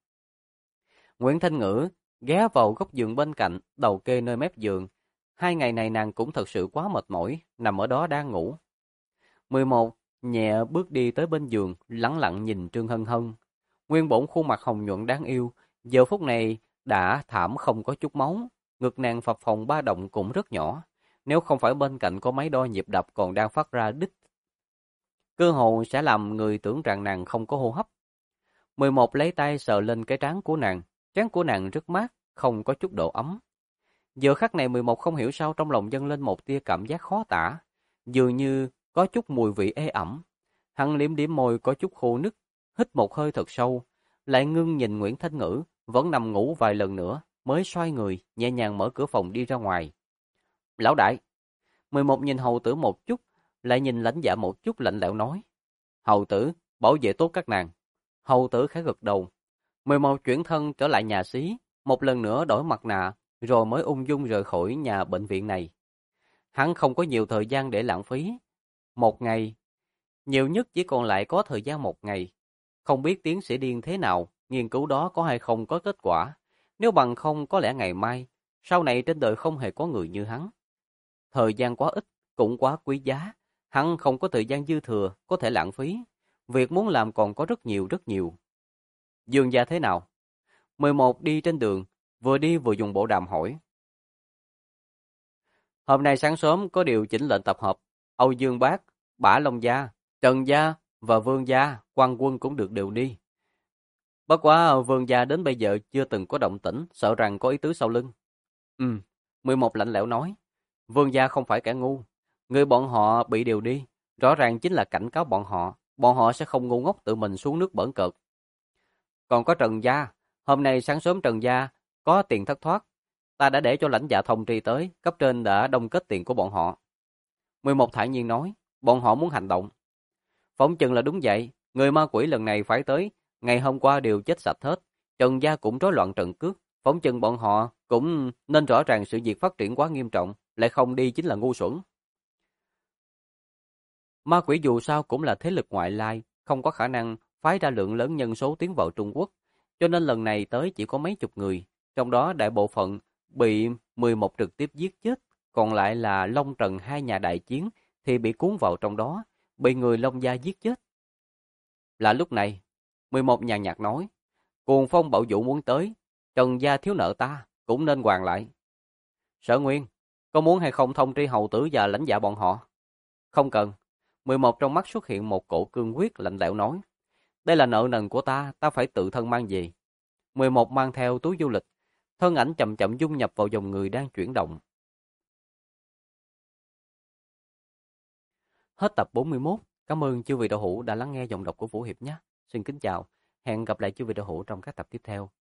Nguyễn Thanh Ngữ ghé vào góc giường bên cạnh, đầu kê nơi mép giường. 2 ngày này nàng cũng thật sự quá mệt mỏi, nằm ở đó đang ngủ. 11 nhẹ bước đi tới bên giường, lẳng lặng nhìn Trương Hân Hân. Nguyên bổn khuôn mặt hồng nhuận đáng yêu, giờ phút này đã thảm không có chút máu, ngực nàng phập phồng ba động cũng rất nhỏ. Nếu không phải bên cạnh có máy đo nhịp đập còn đang phát ra đích, cơ hồ sẽ làm người tưởng rằng nàng không có hô hấp. 11 lấy tay sờ lên cái trán của nàng rất mát, không có chút độ ấm. Giờ khắc này 11 không hiểu sao trong lòng dâng lên một tia cảm giác khó tả, dường như có chút mùi vị ê ẩm. Hắn liếm liếm môi có chút khô nức, hít một hơi thật sâu, lại ngưng nhìn Nguyễn Thanh Ngữ, vẫn nằm ngủ vài lần nữa, mới xoay người, nhẹ nhàng mở cửa phòng đi ra ngoài. Lão đại, 11 nhìn hầu tử một chút, lại nhìn Lãnh Dạ một chút lạnh lẽo nói. Hầu tử, bảo vệ tốt các nàng. Hầu tử khẽ gật đầu. 11 chuyển thân trở lại nhà xí, một lần nữa đổi mặt nạ, rồi mới ung dung rời khỏi nhà bệnh viện này. Hắn không có nhiều thời gian để lãng phí. Một ngày, nhiều nhất chỉ còn lại có thời gian một ngày. Không biết tiến sĩ điên thế nào, nghiên cứu đó có hay không có kết quả. Nếu bằng không có lẽ ngày mai, sau này trên đời không hề có người như hắn. Thời gian quá ít, cũng quá quý giá. Hắn không có thời gian dư thừa, có thể lãng phí. Việc muốn làm còn có rất nhiều rất nhiều. Dương gia thế nào? 11 đi trên đường, vừa đi vừa dùng bộ đàm hỏi. Hôm nay sáng sớm có điều chỉnh lệnh tập hợp. Âu Dương Bác, Bả Long Gia, Trần Gia và Vương Gia, quan quân cũng được đều đi. Bất quá Vương Gia đến bây giờ chưa từng có động tĩnh, sợ rằng có ý tứ sau lưng. 11 lạnh lẽo nói. Vương Gia không phải kẻ ngu. Người bọn họ bị điều đi, rõ ràng chính là cảnh cáo bọn họ. Bọn họ sẽ không ngu ngốc tự mình xuống nước bẩn cợt. Còn có Trần Gia, hôm nay sáng sớm Trần Gia có tiền thất thoát. Ta đã để cho lãnh dạ thông tri tới, cấp trên đã đông kết tiền của bọn họ. 11 thản nhiên nói, bọn họ muốn hành động. Phỏng chừng là đúng vậy, người ma quỷ lần này phải tới, ngày hôm qua đều chết sạch hết. Trần Gia cũng rối loạn trận cước, phỏng chừng bọn họ cũng nên rõ ràng sự việc phát triển quá nghiêm trọng, lại không đi chính là ngu xuẩn. Ma quỷ dù sao cũng là thế lực ngoại lai, không có khả năng phái ra lượng lớn nhân số tiến vào Trung Quốc, cho nên lần này tới chỉ có mấy chục người, trong đó đại bộ phận bị 11 trực tiếp giết chết, còn lại là Long Trần hai nhà đại chiến thì bị cuốn vào trong đó, bị người Long gia giết chết. Là lúc này, 11 nhàn nhạt nói, Cuồng Phong Bạo Vũ muốn tới, Trần gia thiếu nợ ta, cũng nên hoàn lại. Sở Nguyên, có muốn hay không thông tri hầu tử và lãnh dạ bọn họ? Không cần. 11 trong mắt xuất hiện một cổ cương quyết lạnh lẽo nói, đây là nợ nần của ta, ta phải tự thân mang về. 11 mang theo túi du lịch, thân ảnh chậm chậm dung nhập vào dòng người đang chuyển động. Hết tập 41. Cảm ơn chư vị đạo hữu đã lắng nghe giọng đọc của Vũ Hiệp nhé. Xin kính chào, hẹn gặp lại chư vị đạo hữu trong các tập tiếp theo.